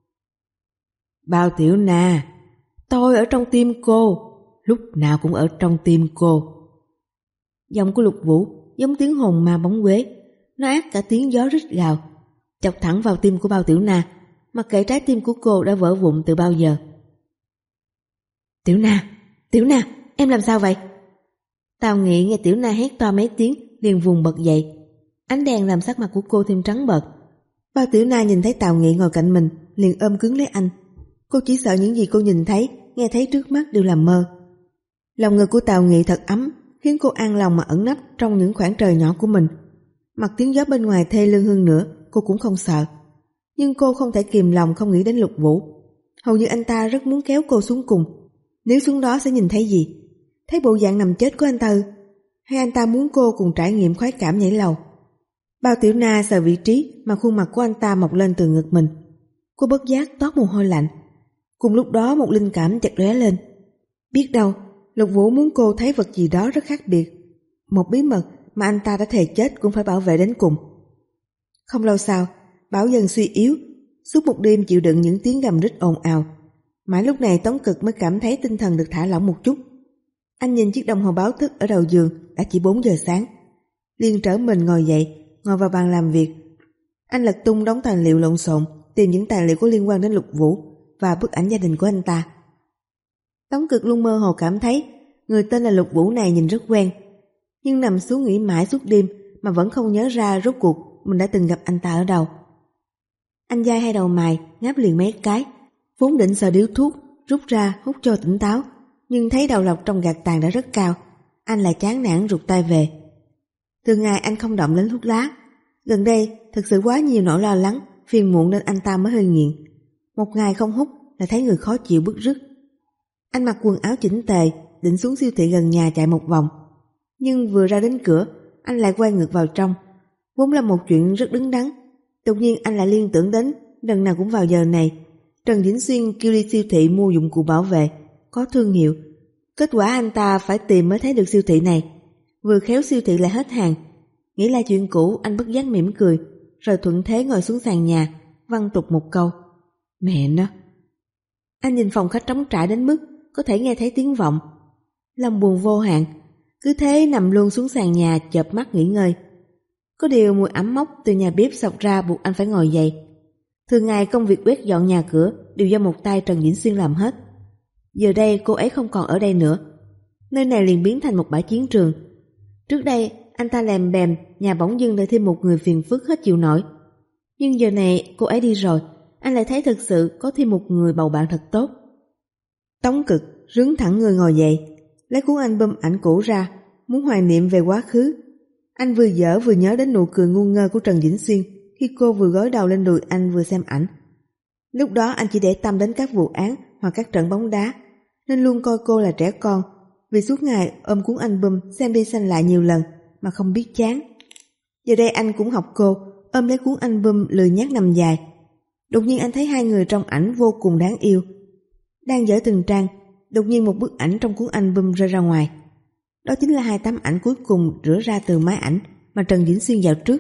Bao Tiểu Na, tôi ở trong tim cô, lúc nào cũng ở trong tim cô. Giọng của Lục Vũ giống tiếng hồn ma bóng quế, nó át cả tiếng gió rít gào, chọc thẳng vào tim của Bao Tiểu Na, mặc kệ trái tim của cô đã vỡ vụn từ bao giờ. Tiểu Na, Tiểu Na, em làm sao vậy? Tào Nghị nghe Tiểu Na hét to mấy tiếng, liền vùng bật dậy. Ánh đèn làm sắc mặt của cô thêm trắng bệch. Bao Tiểu Na nhìn thấy Tào Nghị ngồi cạnh mình, liền ôm cứng lấy anh. Cô chỉ sợ những gì cô nhìn thấy, nghe thấy trước mắt đều là mơ. Lòng ngực của Tào Nghị thật ấm, khiến cô an lòng mà ẩn nấp trong những khoảng trời nhỏ của mình. Mặc tiếng gió bên ngoài thê lương hơn nữa, cô cũng không sợ. Nhưng cô không thể kìm lòng không nghĩ đến Lục Vũ. Hầu như anh ta rất muốn kéo cô xuống cùng. Nếu xuống đó sẽ nhìn thấy gì? Thấy bộ dạng nằm chết của anh ta ư? Hay anh ta muốn cô cùng trải nghiệm khoái cảm nhảy lầu? Bao Tiểu Na sờ vị trí mà khuôn mặt của anh ta mọc lên từ ngực mình. Cô bất giác toát mồ hôi lạnh. Cùng lúc đó một linh cảm chợt lóe lên. Biết đâu Lục Vũ muốn cô thấy vật gì đó rất khác biệt, một bí mật mà anh ta đã thề chết cũng phải bảo vệ đến cùng. Không lâu sau, Bảo dần suy yếu, suốt một đêm chịu đựng những tiếng gầm rít ồn ào. Mãi lúc này Tống Cực mới cảm thấy tinh thần được thả lỏng một chút. Anh nhìn chiếc đồng hồ báo thức ở đầu giường, đã chỉ bốn giờ sáng. Liền trở mình ngồi dậy, ngồi vào bàn làm việc. Anh lật tung đống tài liệu lộn xộn, tìm những tài liệu có liên quan đến Lục Vũ và bức ảnh gia đình của anh ta. Tống Cực luôn mơ hồ cảm thấy người tên là Lục Vũ này nhìn rất quen, nhưng nằm xuống nghĩ mãi suốt đêm mà vẫn không nhớ ra rốt cuộc mình đã từng gặp anh ta ở đâu. Anh dai hai đầu mày, ngáp liền mấy cái, vốn định sờ điếu thuốc, rút ra hút cho tỉnh táo, nhưng thấy đầu lọc trong gạt tàn đã rất cao, anh lại chán nản rụt tay về. Từ ngày anh không động đến thuốc lá, gần đây thực sự quá nhiều nỗi lo lắng, phiền muộn nên anh ta mới hơi nghiện. Một ngày không hút là thấy người khó chịu bứt rứt. Anh mặc quần áo chỉnh tề, định xuống siêu thị gần nhà chạy một vòng. Nhưng vừa ra đến cửa, anh lại quay ngược vào trong. Vốn là một chuyện rất đứng đắn. Đột nhiên anh lại liên tưởng đến, lần nào cũng vào giờ này, Trần Vĩnh Xuyên kêu đi siêu thị mua dụng cụ bảo vệ, có thương hiệu. Kết quả anh ta phải tìm mới thấy được siêu thị này. Vừa khéo siêu thị lại hết hàng. Nghĩ là chuyện cũ, anh bất giác mỉm cười, rồi thuận thế ngồi xuống sàn nhà, văng tục một câu: Mẹ nó. Anh nhìn phòng khách trống trải đến mức có thể nghe thấy tiếng vọng. Lòng buồn vô hạn, cứ thế nằm luôn xuống sàn nhà chợp mắt nghỉ ngơi. Có điều mùi ẩm mốc từ nhà bếp xộc ra buộc anh phải ngồi dậy. Thường ngày công việc quét dọn nhà cửa đều do một tay Trần Vĩnh Xuyên làm hết. Giờ đây cô ấy không còn ở đây nữa. Nơi này liền biến thành một bãi chiến trường. Trước đây anh ta lèm bèm nhà bỗng dưng lại thêm một người phiền phức hết chịu nổi. Nhưng giờ này cô ấy đi rồi, anh lại thấy thực sự có thêm một người bầu bạn thật tốt. Tống Cực rướn thẳng người ngồi dậy, lấy cuốn album ảnh cũ ra, muốn hoài niệm về quá khứ. Anh vừa dở vừa nhớ đến nụ cười ngu ngơ của Trần Vĩnh Xuyên khi cô vừa gối đầu lên đùi anh vừa xem ảnh. Lúc đó anh chỉ để tâm đến các vụ án hoặc các trận bóng đá, nên luôn coi cô là trẻ con, vì suốt ngày ôm cuốn album xem đi xem lại nhiều lần mà không biết chán. Giờ đây anh cũng học cô, ôm lấy cuốn album lười nhác nằm dài. Đột nhiên anh thấy hai người trong ảnh vô cùng đáng yêu. Đang dở từng trang, đột nhiên một bức ảnh trong cuốn album rơi ra ngoài. Đó chính là hai tấm ảnh cuối cùng rửa ra từ máy ảnh mà Trần Vĩnh Xuyên dạo trước.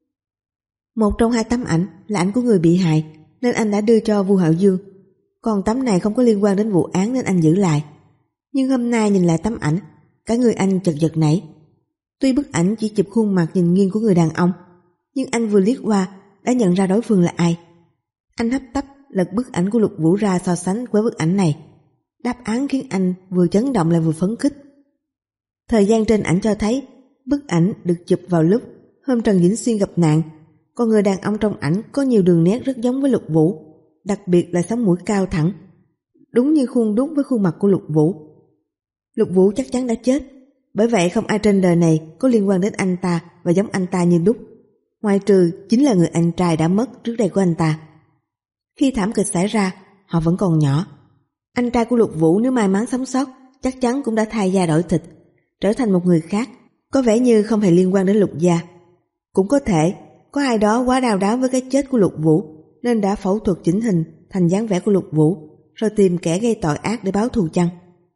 Một trong hai tấm ảnh là ảnh của người bị hại, nên anh đã đưa cho Vu Hạo Dương. Còn tấm này không có liên quan đến vụ án nên anh giữ lại. Nhưng hôm nay nhìn lại tấm ảnh, cả người anh chật giật nảy. Tuy bức ảnh chỉ chụp khuôn mặt nhìn nghiêng của người đàn ông, nhưng anh vừa liếc qua đã nhận ra đối phương là ai. Anh hấp tấp lật bức ảnh của Lục Vũ ra so sánh với bức ảnh này. Đáp án khiến anh vừa chấn động lại vừa phấn khích. Thời gian trên ảnh cho thấy bức ảnh được chụp vào lúc hôm Trần Vĩnh Xuyên gặp nạn. Còn người đàn ông trong ảnh có nhiều đường nét rất giống với Lục Vũ, đặc biệt là sống mũi cao thẳng, đúng như khuôn đúc với khuôn mặt của Lục Vũ. Lục Vũ chắc chắn đã chết, bởi vậy không ai trên đời này có liên quan đến anh ta và giống anh ta như đúc, ngoại trừ chính là người anh trai đã mất trước đây của anh ta. Khi thảm kịch xảy ra, họ vẫn còn nhỏ. Anh trai của Lục Vũ nếu may mắn sống sót, chắc chắn cũng đã thay da đổi thịt, trở thành một người khác, có vẻ như không hề liên quan đến Lục gia. Cũng có thể có ai đó quá đau đáu với cái chết của Lục Vũ nên đã phẫu thuật chỉnh hình thành dáng vẻ của Lục Vũ, rồi tìm kẻ gây tội ác để báo thù chăng.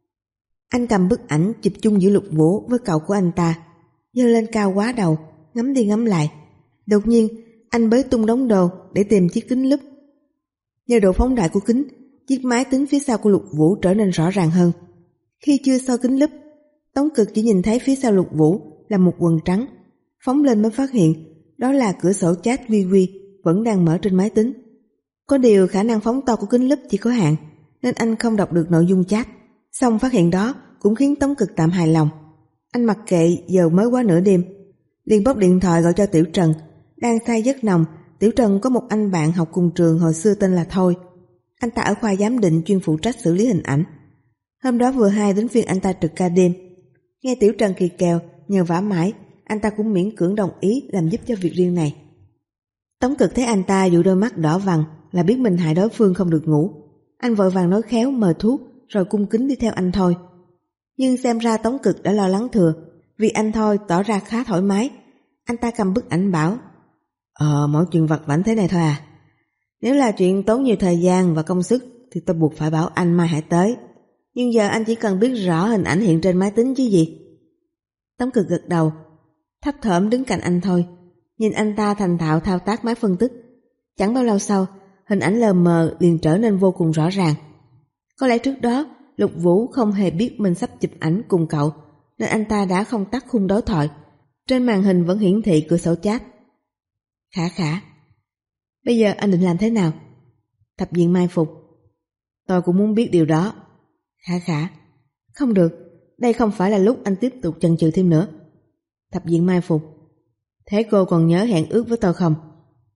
Anh cầm bức ảnh chụp chung giữa Lục Vũ với cậu của anh ta, giơ lên cao quá đầu, ngắm đi ngắm lại. Đột nhiên anh bới tung đống đồ để tìm chiếc kính lúp. Nhờ độ phóng đại của kính, chiếc máy tính phía sau của Lục Vũ trở nên rõ ràng hơn. Khi chưa soi kính lúp, Tống Cực chỉ nhìn thấy phía sau Lục Vũ là một quần trắng. Phóng lên mới phát hiện đó là cửa sổ chat vi quy vẫn đang mở trên máy tính. Có điều khả năng phóng to của kính lúp chỉ có hạn, nên anh không đọc được nội dung chat. Xong phát hiện đó cũng khiến Tống Cực tạm hài lòng. Anh mặc kệ giờ mới quá nửa đêm, liền bóc điện thoại gọi cho Tiểu Trần. Đang say giấc nồng, Tiểu Trần có một anh bạn học cùng trường hồi xưa tên là Thôi. Anh ta ở khoa giám định chuyên phụ trách xử lý hình ảnh. Hôm đó vừa hay đến phiên anh ta trực ca đêm. Nghe Tiểu Trần kỳ kèo, nhờ vả mãi, anh ta cũng miễn cưỡng đồng ý làm giúp cho việc riêng này. Tống Cực thấy anh ta dụ đôi mắt đỏ vằn là biết mình hại đối phương không được ngủ. Anh vội vàng nói khéo mời thuốc rồi cung kính đi theo anh Thôi. Nhưng xem ra Tống Cực đã lo lắng thừa, vì anh Thôi tỏ ra khá thoải mái. Anh ta cầm bức ảnh bảo: Ờ, mỗi chuyện vặt vãnh thế này thôi à. Nếu là chuyện tốn nhiều thời gian và công sức thì tôi buộc phải bảo anh mai hãy tới. Nhưng giờ anh chỉ cần biết rõ hình ảnh hiện trên máy tính chứ gì. Tống Cực gật đầu, thấp thởm đứng cạnh anh Thôi, nhìn anh ta thành thạo thao tác máy phân tích. Chẳng bao lâu sau, hình ảnh lờ mờ liền trở nên vô cùng rõ ràng. Có lẽ trước đó Lục Vũ không hề biết mình sắp chụp ảnh cùng cậu, nên anh ta đã không tắt khung đối thoại. Trên màn hình vẫn hiển thị cửa sổ chat. Khả khả, bây giờ anh định làm thế nào? Thập diện mai phục. Tôi cũng muốn biết điều đó. Khả khả, không được, đây không phải là lúc anh tiếp tục chần chừ thêm nữa. Thập diện mai phục, thế cô còn nhớ hẹn ước với tôi không?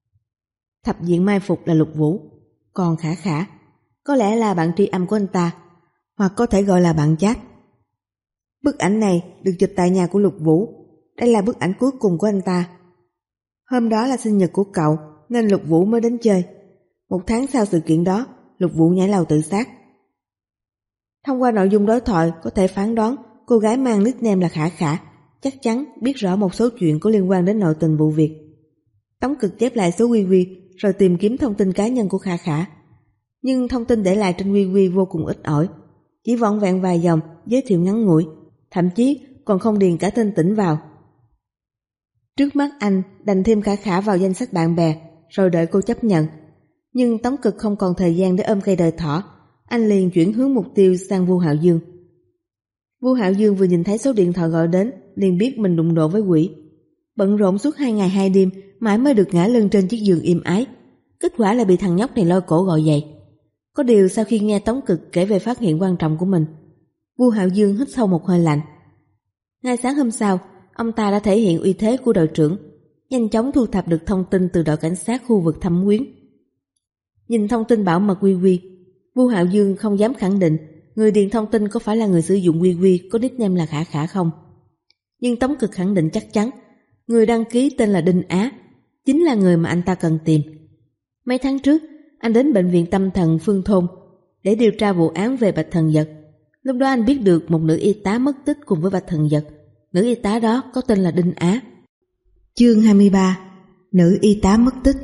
Thập diện mai phục là Lục Vũ, còn Khả khả có lẽ là bạn tri âm của anh ta, hoặc có thể gọi là bạn chat. Bức ảnh này được chụp tại nhà của Lục Vũ. Đây là bức ảnh cuối cùng của anh ta. Hôm đó là sinh nhật của cậu nên Lục Vũ mới đến chơi. Một tháng sau sự kiện đó, Lục Vũ nhảy lầu tự sát. Thông qua nội dung đối thoại có thể phán đoán cô gái mang nickname là Khả Khả chắc chắn biết rõ một số chuyện có liên quan đến nội tình vụ việc. Tống Cực chép lại số quy quy rồi tìm kiếm thông tin cá nhân của Khả Khả. Nhưng thông tin để lại trên quy quy vô cùng ít ỏi, chỉ vỏn vẹn vài dòng giới thiệu ngắn ngủi, thậm chí còn không điền cả tên tỉnh vào. Trước mắt anh đành thêm Khả Khả vào danh sách bạn bè rồi đợi cô chấp nhận. Nhưng Tống Cực không còn thời gian để ôm cây đời thỏ, anh liền chuyển hướng mục tiêu sang Vu Hạo Dương. Vu Hạo Dương vừa nhìn thấy số điện thoại gọi đến liền biết mình đụng độ với quỷ. Bận rộn suốt hai ngày hai đêm mãi mới được ngã lưng trên chiếc giường im ái. Kết quả là bị thằng nhóc này lôi cổ gọi dậy. Có điều sau khi nghe Tống Cực kể về phát hiện quan trọng của mình, Vu Hạo Dương hít sâu một hơi lạnh. Ngay sáng hôm sau, ông ta đã thể hiện uy thế của đội trưởng, nhanh chóng thu thập được thông tin từ đội cảnh sát khu vực Thẩm Quyến. Nhìn thông tin bảo mật quy quy, Vu Hạo Dương không dám khẳng định người điền thông tin có phải là người sử dụng quy quy có nickname là Khả Khả không. Nhưng Tống Cực khẳng định chắc chắn người đăng ký tên là Đinh Á, chính là người mà anh ta cần tìm. Mấy tháng trước, anh đến bệnh viện tâm thần Phương Thôn để điều tra vụ án về Bạch Thần Dật. Lúc đó anh biết được một nữ y tá mất tích cùng với Bạch Thần Dật. Nữ y tá đó có tên là Đinh Á. Chương hai mươi ba. Nữ y tá mất tích.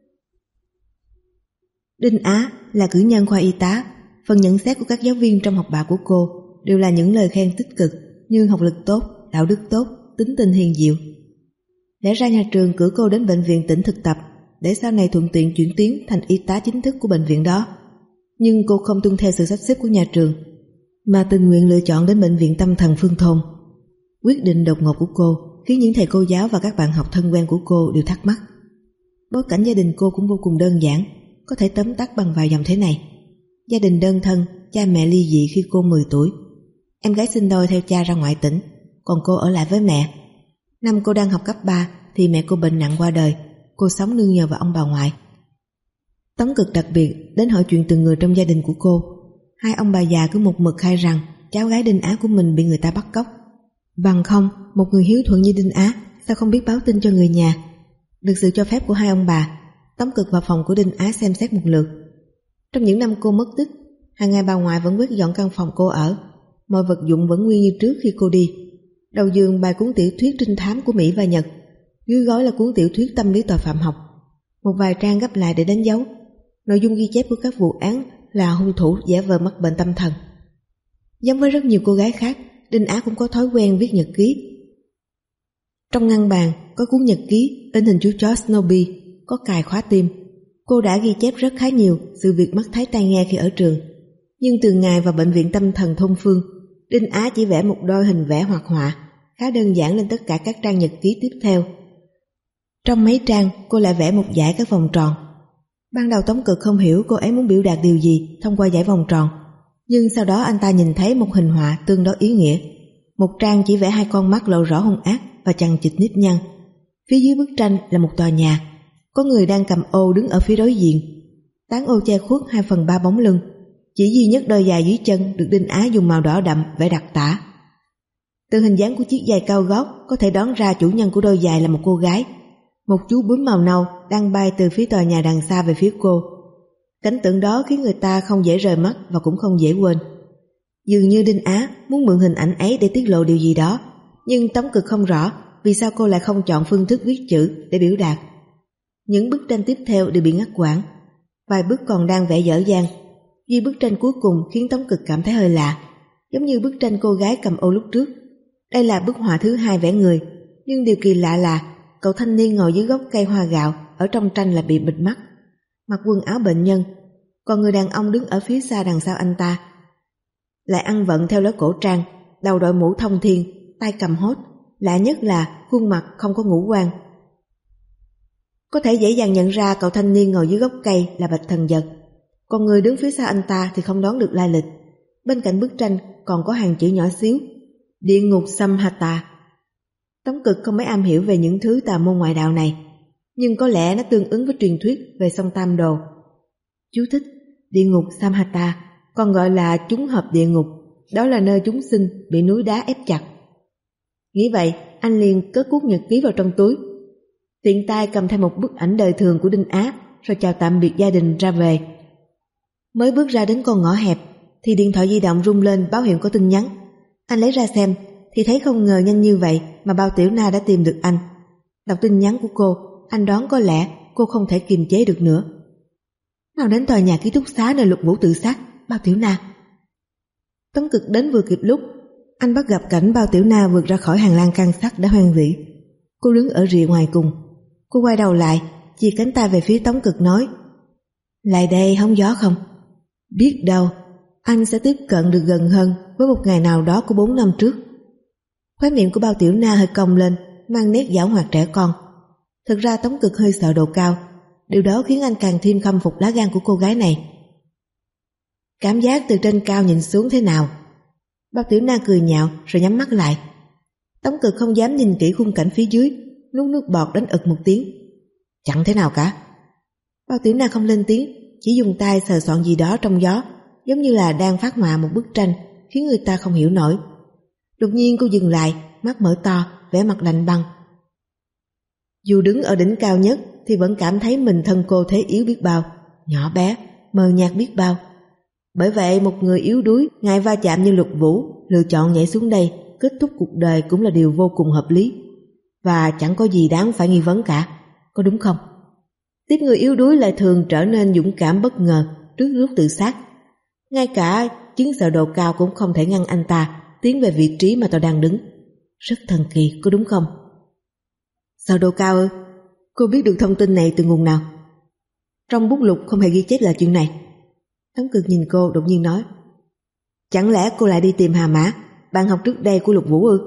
Đinh Á là cử nhân khoa y tá. Phần nhận xét của các giáo viên trong học bạ của cô đều là những lời khen tích cực như học lực tốt, đạo đức tốt, tính tình hiền diệu. Lẽ ra nhà trường cử cô đến bệnh viện tỉnh thực tập để sau này thuận tiện chuyển tuyến thành y tá chính thức của bệnh viện đó. Nhưng cô không tuân theo sự sắp xếp của nhà trường, mà tình nguyện lựa chọn đến bệnh viện tâm thần Phương Thôn. Quyết định đột ngột của cô khiến những thầy cô giáo và các bạn học thân quen của cô đều thắc mắc. Bối cảnh gia đình cô cũng vô cùng đơn giản, có thể tóm tắt bằng vài dòng thế này. Gia đình đơn thân, cha mẹ ly dị khi cô mười tuổi. Em gái sinh đôi theo cha ra ngoại tỉnh, còn cô ở lại với mẹ. Năm cô đang học cấp ba thì mẹ cô bệnh nặng qua đời, cô sống nương nhờ vào ông bà ngoại. Tống Cực đặc biệt đến hỏi chuyện từng người trong gia đình của cô. Hai ông bà già cứ một mực khai rằng cháu gái Đinh Á của mình bị người ta bắt cóc. Bằng không, một người hiếu thuận như Đinh Á sao không biết báo tin cho người nhà. Được sự cho phép của hai ông bà, Tống Cực vào phòng của Đinh Á xem xét một lượt. Trong những năm cô mất tích, hàng ngày bà ngoại vẫn quét dọn căn phòng cô ở, mọi vật dụng vẫn nguyên như trước khi cô đi. Đầu giường bày cuốn tiểu thuyết trinh thám của Mỹ và Nhật, dưới gói là cuốn tiểu thuyết tâm lý tội phạm học, một vài trang gấp lại để đánh dấu. Nội dung ghi chép của các vụ án là hung thủ giả vờ mắc bệnh tâm thần. Giống với rất nhiều cô gái khác, Đinh Á cũng có thói quen viết nhật ký. Trong ngăn bàn có cuốn nhật ký in hình chú chó Snoopy, có cài khóa tim. Cô đã ghi chép rất khá nhiều sự việc mất thấy tai nghe khi ở trường. Nhưng từ ngày vào bệnh viện tâm thần Thôn Phương, Đinh Á chỉ vẽ một đôi hình vẽ hoạt họa khá đơn giản lên tất cả các trang nhật ký tiếp theo. Trong mấy trang cô lại vẽ một dải các vòng tròn. Ban đầu Tống Cực không hiểu cô ấy muốn biểu đạt điều gì thông qua dải vòng tròn, nhưng sau đó anh ta nhìn thấy một hình họa tương đối ý nghĩa. Một trang chỉ vẽ hai con mắt lộ rõ hung ác và chằng chịt nếp nhăn. Phía dưới bức tranh là một tòa nhà, có người đang cầm ô đứng ở phía đối diện. Tán ô che khuất hai phần ba bóng lưng, chỉ duy nhất đôi giày dưới chân được Đinh Á dùng màu đỏ đậm vẽ đặc tả. Từ hình dáng của chiếc giày cao gót có thể đoán ra chủ nhân của đôi giày là một cô gái. Một chú bướm màu nâu đang bay từ phía tòa nhà đằng xa về phía cô. Cảnh tượng đó khiến người ta không dễ rời mắt và cũng không dễ quên. Dường như Đinh Á muốn mượn hình ảnh ấy để tiết lộ điều gì đó, nhưng Tống Cực không rõ vì sao cô lại không chọn phương thức viết chữ để biểu đạt. Những bức tranh tiếp theo đều bị ngắt quãng, vài bức còn đang vẽ dở dang. Duy bức tranh cuối cùng khiến Tống Cực cảm thấy hơi lạ, giống như bức tranh cô gái cầm ô lúc trước. Đây là bức họa thứ hai vẽ người, nhưng điều kỳ lạ là cậu thanh niên ngồi dưới gốc cây hoa gạo ở trong tranh là bị bịt mắt, mặc quần áo bệnh nhân, còn người đàn ông đứng ở phía xa đằng sau anh ta lại ăn vận theo lối cổ trang, đầu đội mũ thông thiên, tay cầm hốt, lạ nhất là khuôn mặt không có ngũ quan. Có thể dễ dàng nhận ra cậu thanh niên ngồi dưới gốc cây là Bạch Thần Dật, còn người đứng phía sau anh ta thì không đoán được lai lịch. Bên cạnh bức tranh còn có hàng chữ nhỏ xíu: Địa ngục Samhata. Tống Cực không mấy am hiểu về những thứ tà môn ngoại đạo này, nhưng có lẽ nó tương ứng với truyền thuyết về sông Tam Đồ. Chú thích: Địa ngục Samhata còn gọi là chúng hợp địa ngục, đó là nơi chúng sinh bị núi đá ép chặt. Nghĩ vậy, anh liền cất cuốn nhật ký vào trong túi, tiện tay cầm theo một bức ảnh đời thường của Đinh Á rồi chào tạm biệt gia đình ra về. Mới bước ra đến con ngõ hẹp thì điện thoại di động rung lên báo hiệu có tin nhắn. Anh lấy ra xem thì thấy không ngờ nhanh như vậy mà Bao Tiểu Na đã tìm được anh. Đọc tin nhắn của cô, anh đoán có lẽ cô không thể kiềm chế được nữa. Nào đến tòa nhà ký túc xá nơi Lục Vũ tự sát, Bao Tiểu Na. Tống Cực đến vừa kịp lúc, anh bắt gặp cảnh Bao Tiểu Na vượt ra khỏi hàng lan can sắt đã hoang dĩ. Cô đứng ở rìa ngoài cùng. Cô quay đầu lại, chia cánh tay về phía Tống Cực nói: "Lại đây hóng gió không? Biết đâu anh sẽ tiếp cận được gần hơn với một ngày nào đó của bốn năm trước." Khóe miệng của Bao Tiểu Na hơi cong lên, mang nét giảo hoạt trẻ con. Thực ra Tống Cực hơi sợ độ cao, điều đó khiến anh càng thêm khâm phục lá gan của cô gái này. Cảm giác từ trên cao nhìn xuống thế nào? Bao Tiểu Na cười nhạo rồi nhắm mắt lại. Tống Cực không dám nhìn kỹ khung cảnh phía dưới, nuốt nước bọt đánh ực một tiếng. Chẳng thế nào cả. Bao Tiểu Na không lên tiếng, chỉ dùng tay sờ soạn gì đó trong gió, giống như là đang phát họa một bức tranh, khiến người ta không hiểu nổi. Đột nhiên cô dừng lại, mắt mở to, vẻ mặt lạnh băng. Dù đứng ở đỉnh cao nhất thì vẫn cảm thấy mình thân cô thế yếu biết bao, nhỏ bé, mờ nhạt biết bao. Bởi vậy một người yếu đuối, ngại va chạm như Lục Vũ, lựa chọn nhảy xuống đây, kết thúc cuộc đời cũng là điều vô cùng hợp lý. Và chẳng có gì đáng phải nghi vấn cả, có đúng không? Tiếp người yếu đuối lại thường trở nên dũng cảm bất ngờ trước lúc tự sát. Ngay cả chứng sợ độ cao cũng không thể ngăn anh ta tiến về vị trí mà tôi đang đứng. Rất thần kỳ, có đúng không? Sợ độ cao ư? Cô biết được thông tin này từ nguồn nào? Trong bút lục không hề ghi chép là chuyện này. Tống Cực nhìn cô đột nhiên nói: Chẳng lẽ cô lại đi tìm Hà Mã, bạn học trước đây của Lục Vũ ư?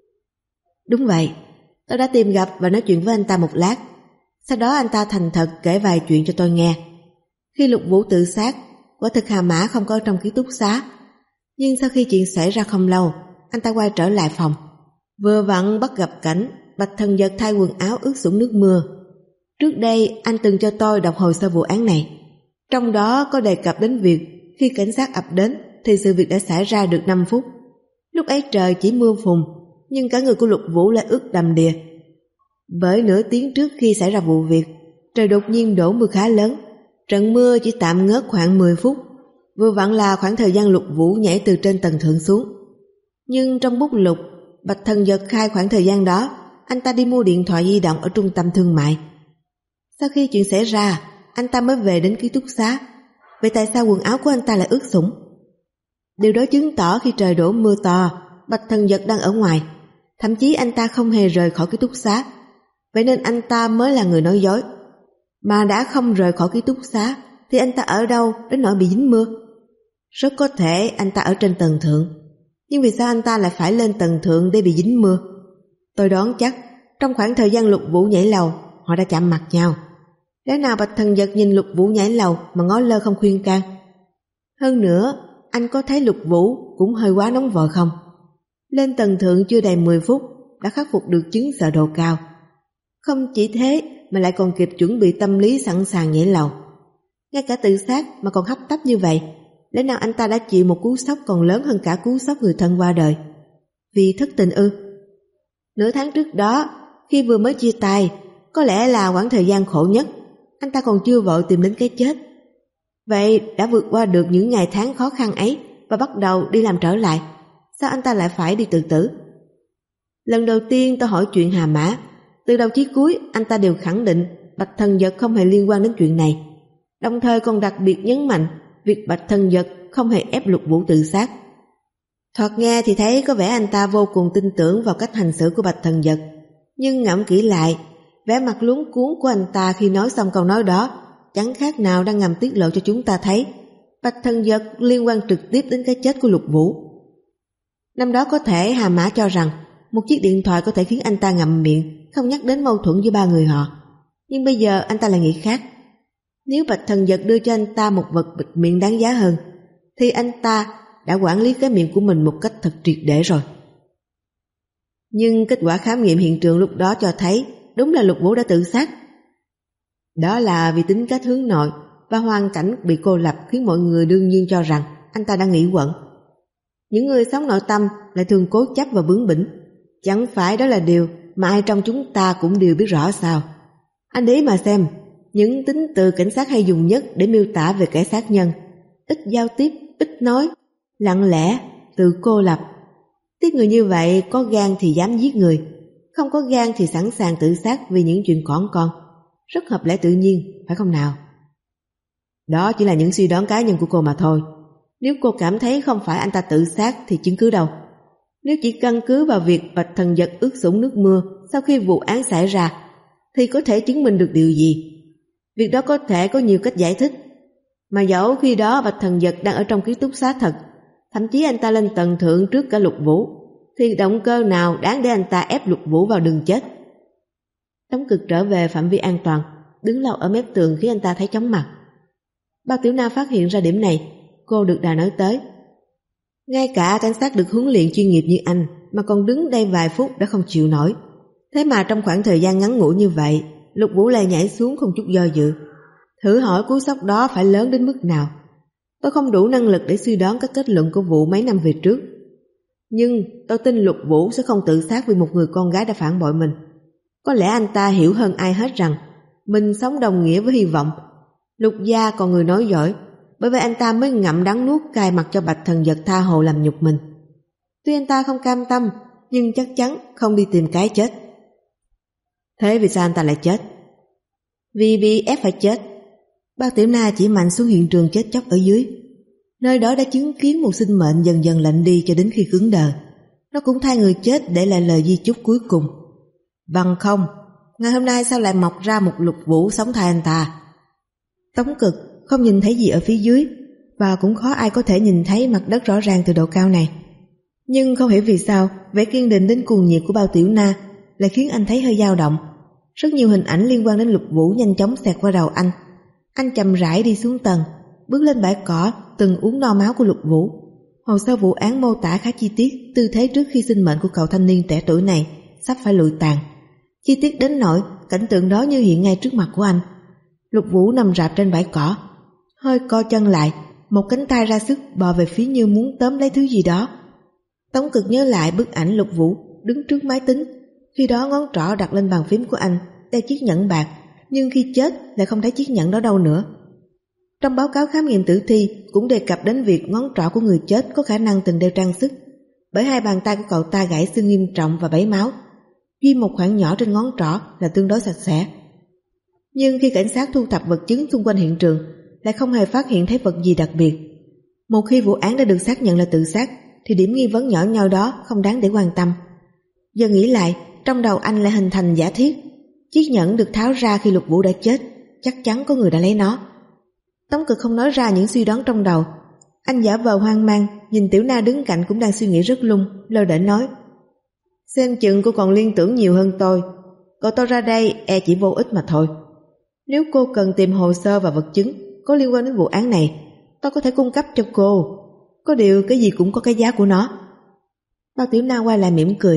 Đúng vậy, tôi đã tìm gặp và nói chuyện với anh ta một lát. Sau đó anh ta thành thật kể vài chuyện cho tôi nghe. Khi Lục Vũ tự sát, quả thực Hà Mã không có trong ký túc xá. Nhưng sau khi chuyện xảy ra không lâu, anh ta quay trở lại phòng. Vừa vặn bắt gặp cảnh Bạch Thần Dật thay quần áo ướt sũng nước mưa. Trước đây anh từng cho tôi đọc hồ sơ vụ án này. Trong đó có đề cập đến việc khi cảnh sát ập đến thì sự việc đã xảy ra được năm phút. Lúc ấy trời chỉ mưa phùn, nhưng cả người của Lục Vũ lại ướt đầm đìa. Bởi nửa tiếng trước khi xảy ra vụ việc, trời đột nhiên đổ mưa khá lớn. Trận mưa chỉ tạm ngớt khoảng mười phút, vừa vặn là khoảng thời gian Lục Vũ nhảy từ trên tầng thượng xuống. Nhưng trong bút lục, Bạch Thần Dật khai khoảng thời gian đó anh ta đi mua điện thoại di động ở trung tâm thương mại. Sau khi chuyện xảy ra, anh ta mới về đến ký túc xá. Vậy tại sao quần áo của anh ta lại ướt sũng? Điều đó chứng tỏ khi trời đổ mưa to, Bạch Thần Dật đang ở ngoài. Thậm chí anh ta không hề rời khỏi ký túc xá. Vậy nên anh ta mới là người nói dối. Mà đã không rời khỏi ký túc xá thì anh ta ở đâu đến nỗi bị dính mưa? Rất có thể anh ta ở trên tầng thượng. Nhưng vì sao anh ta lại phải lên tầng thượng để bị dính mưa? Tôi đoán chắc trong khoảng thời gian Lục Vũ nhảy lầu, họ đã chạm mặt nhau. Lẽ nào Bạch Thần Dật nhìn Lục Vũ nhảy lầu mà ngó lơ không khuyên can? Hơn nữa, anh có thấy Lục Vũ cũng hơi quá nóng vội không? Lên tầng thượng chưa đầy mười phút đã khắc phục được chứng sợ độ cao. Không chỉ thế mà lại còn kịp chuẩn bị tâm lý sẵn sàng nhảy lầu. Ngay cả tự sát mà còn hấp tấp như vậy, lẽ nào anh ta đã chịu một cú sốc còn lớn hơn cả cú sốc người thân qua đời? Vì thất tình ư? Nửa tháng trước đó, khi vừa mới chia tay, có lẽ là quãng thời gian khổ nhất, anh ta còn chưa vội tìm đến cái chết. Vậy đã vượt qua được những ngày tháng khó khăn ấy và bắt đầu đi làm trở lại, sao anh ta lại phải đi tự tử? Lần đầu tiên tôi hỏi chuyện Hà Mã, từ đầu chí cuối anh ta đều khẳng định Bạch Thần Dật không hề liên quan đến chuyện này, đồng thời còn đặc biệt nhấn mạnh việc Bạch Thần Dật không hề ép Lục Vũ tự sát. Thoạt nghe thì thấy có vẻ anh ta vô cùng tin tưởng vào cách hành xử của Bạch Thần Dật, nhưng ngẫm kỹ lại, vẻ mặt luống cuống của anh ta khi nói xong câu nói đó chẳng khác nào đang ngầm tiết lộ cho chúng ta thấy Bạch Thần Dật liên quan trực tiếp đến cái chết của Lục Vũ. Năm đó có thể Hà Mã cho rằng một chiếc điện thoại có thể khiến anh ta ngậm miệng, không nhắc đến mâu thuẫn giữa ba người họ. Nhưng bây giờ anh ta lại nghĩ khác. Nếu Bạch Thần Dật đưa cho anh ta một vật bịt miệng đáng giá hơn, thì anh ta đã quản lý cái miệng của mình một cách thật triệt để rồi. Nhưng kết quả khám nghiệm hiện trường lúc đó cho thấy đúng là Lục Vũ đã tự sát. Đó là vì tính cách hướng nội và hoàn cảnh bị cô lập khiến mọi người đương nhiên cho rằng anh ta đang nghĩ quẩn. Những người sống nội tâm lại thường cố chấp và bướng bỉnh. Chẳng phải đó là điều mà ai trong chúng ta cũng đều biết rõ sao? Anh để ý mà xem, những tính từ cảnh sát hay dùng nhất để miêu tả về kẻ sát nhân. Ít giao tiếp, ít nói, lặng lẽ, tự cô lập. Tiếp người như vậy có gan thì dám giết người, không có gan thì sẵn sàng tự sát vì những chuyện cỏn con. Rất hợp lẽ tự nhiên, phải không nào? Đó chỉ là những suy đoán cá nhân của cô mà thôi. Nếu cô cảm thấy không phải anh ta tự sát thì chứng cứ đâu? Nếu chỉ căn cứ vào việc Bạch Thần Vật ướt sũng nước mưa sau khi vụ án xảy ra thì có thể chứng minh được điều gì? Việc đó có thể có nhiều cách giải thích. Mà dẫu khi đó Bạch Thần Vật đang ở trong ký túc xá thật, thậm chí anh ta lên tầng thượng trước cả Lục Vũ, thì động cơ nào đáng để anh ta ép Lục Vũ vào đường chết? Tống Cực trở về phạm vi an toàn, đứng lâu ở mép tường khi anh ta thấy chóng mặt. Bao Tiểu Na phát hiện ra điểm này, cô được đà nói tới. Ngay cả cảnh sát được huấn luyện chuyên nghiệp như anh mà còn đứng đây vài phút đã không chịu nổi. Thế mà trong khoảng thời gian ngắn ngủi như vậy, Lục Vũ lại nhảy xuống không chút do dự. Thử hỏi cú sốc đó phải lớn đến mức nào? Tôi không đủ năng lực để suy đoán các kết luận của vụ mấy năm về trước. Nhưng tôi tin Lục Vũ sẽ không tự sát vì một người con gái đã phản bội mình. Có lẽ anh ta hiểu hơn ai hết rằng mình sống đồng nghĩa với hy vọng. Lục gia còn người nói giỏi, bởi vậy anh ta mới ngậm đắng nuốt cay mặc cho Bạch Thần Vật tha hồ làm nhục mình. Tuy anh ta không cam tâm, nhưng chắc chắn không đi tìm cái chết. Thế vì sao anh ta lại chết? Vì bị ép phải chết. Bao Tiểu Na chỉ mạnh xuống hiện trường chết chóc ở dưới. Nơi đó đã chứng kiến một sinh mệnh dần dần lạnh đi cho đến khi cứng đờ. Nó cũng thay người chết để lại lời di chúc cuối cùng. Bằng không, ngày hôm nay sao lại mọc ra một Lục Vũ sống thay anh ta? Tống Cực không nhìn thấy gì ở phía dưới, và cũng khó ai có thể nhìn thấy mặt đất rõ ràng từ độ cao này. Nhưng không hiểu vì sao vẻ kiên định đến cuồng nhiệt của Bao Tiểu Na lại khiến anh thấy hơi dao động. Rất nhiều hình ảnh liên quan đến Lục Vũ nhanh chóng xẹt qua đầu anh. Anh chậm rãi đi xuống tầng, bước lên bãi cỏ từng uống no máu của Lục Vũ. Hồ sơ vụ án mô tả khá chi tiết tư thế trước khi sinh mệnh của cậu thanh niên trẻ tuổi này sắp phải lụi tàn. Chi tiết đến nỗi cảnh tượng đó như hiện ngay trước mặt của anh. Lục Vũ nằm rạp trên bãi cỏ, hơi co chân lại, một cánh tay ra sức bò về phía như muốn tóm lấy thứ gì đó. Tống Cực nhớ lại bức ảnh Lục Vũ đứng trước máy tính, khi đó ngón trỏ đặt lên bàn phím của anh đeo chiếc nhẫn bạc, nhưng khi chết lại không thấy chiếc nhẫn đó đâu nữa. Trong báo cáo khám nghiệm tử thi cũng đề cập đến việc ngón trỏ của người chết có khả năng từng đeo trang sức, bởi hai bàn tay của cậu ta gãy xương nghiêm trọng và bẫy máu. Duy một khoảng nhỏ trên ngón trỏ là tương đối sạch sẽ. Nhưng khi cảnh sát thu thập vật chứng xung quanh hiện trường lại không hề phát hiện thấy vật gì đặc biệt. Một khi vụ án đã được xác nhận là tự sát thì điểm nghi vấn nhỏ nhoi đó không đáng để quan tâm. Giờ nghĩ lại, trong đầu anh lại hình thành giả thiết chiếc nhẫn được tháo ra khi Lục Vũ đã chết, chắc chắn có người đã lấy nó. Tống Cực không nói ra những suy đoán trong đầu. Anh giả vờ hoang mang, nhìn Tiểu Na đứng cạnh cũng đang suy nghĩ rất lung, lơ đễnh nói: Xem chừng cô còn liên tưởng nhiều hơn tôi. Gọi tôi ra đây e chỉ vô ích mà thôi. Nếu cô cần tìm hồ sơ và vật chứng có liên quan đến vụ án này, tôi có thể cung cấp cho cô. Có điều cái gì cũng có cái giá của nó. Bao Tiểu Na quay lại mỉm cười: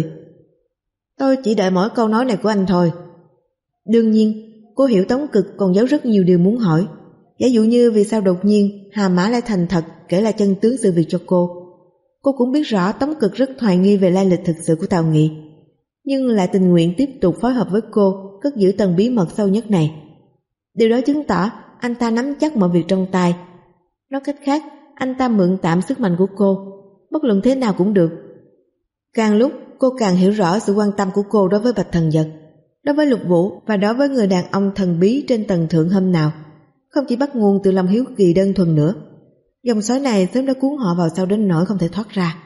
Tôi chỉ đợi mỗi câu nói này của anh thôi. Đương nhiên, cô hiểu Tống Cực còn giấu rất nhiều điều muốn hỏi. Giả dụ như vì sao đột nhiên Hà Mã lại thành thật kể lại chân tướng sự việc cho cô. Cô cũng biết rõ Tống Cực rất hoài nghi về lai lịch thực sự của Tào Nghị, nhưng lại tình nguyện tiếp tục phối hợp với cô cất giữ tầng bí mật sâu nhất này. Điều đó chứng tỏ anh ta nắm chắc mọi việc trong tay. Nói cách khác, anh ta mượn tạm sức mạnh của cô, bất luận thế nào cũng được. Càng lúc cô càng hiểu rõ sự quan tâm của cô đối với Bạch Thần Vật, đối với Lục Vũ và đối với người đàn ông thần bí trên tầng thượng hôm nào. Không chỉ bắt nguồn từ lòng hiếu kỳ đơn thuần nữa. Dòng sói này sớm đã cuốn họ vào sâu đến nỗi không thể thoát ra.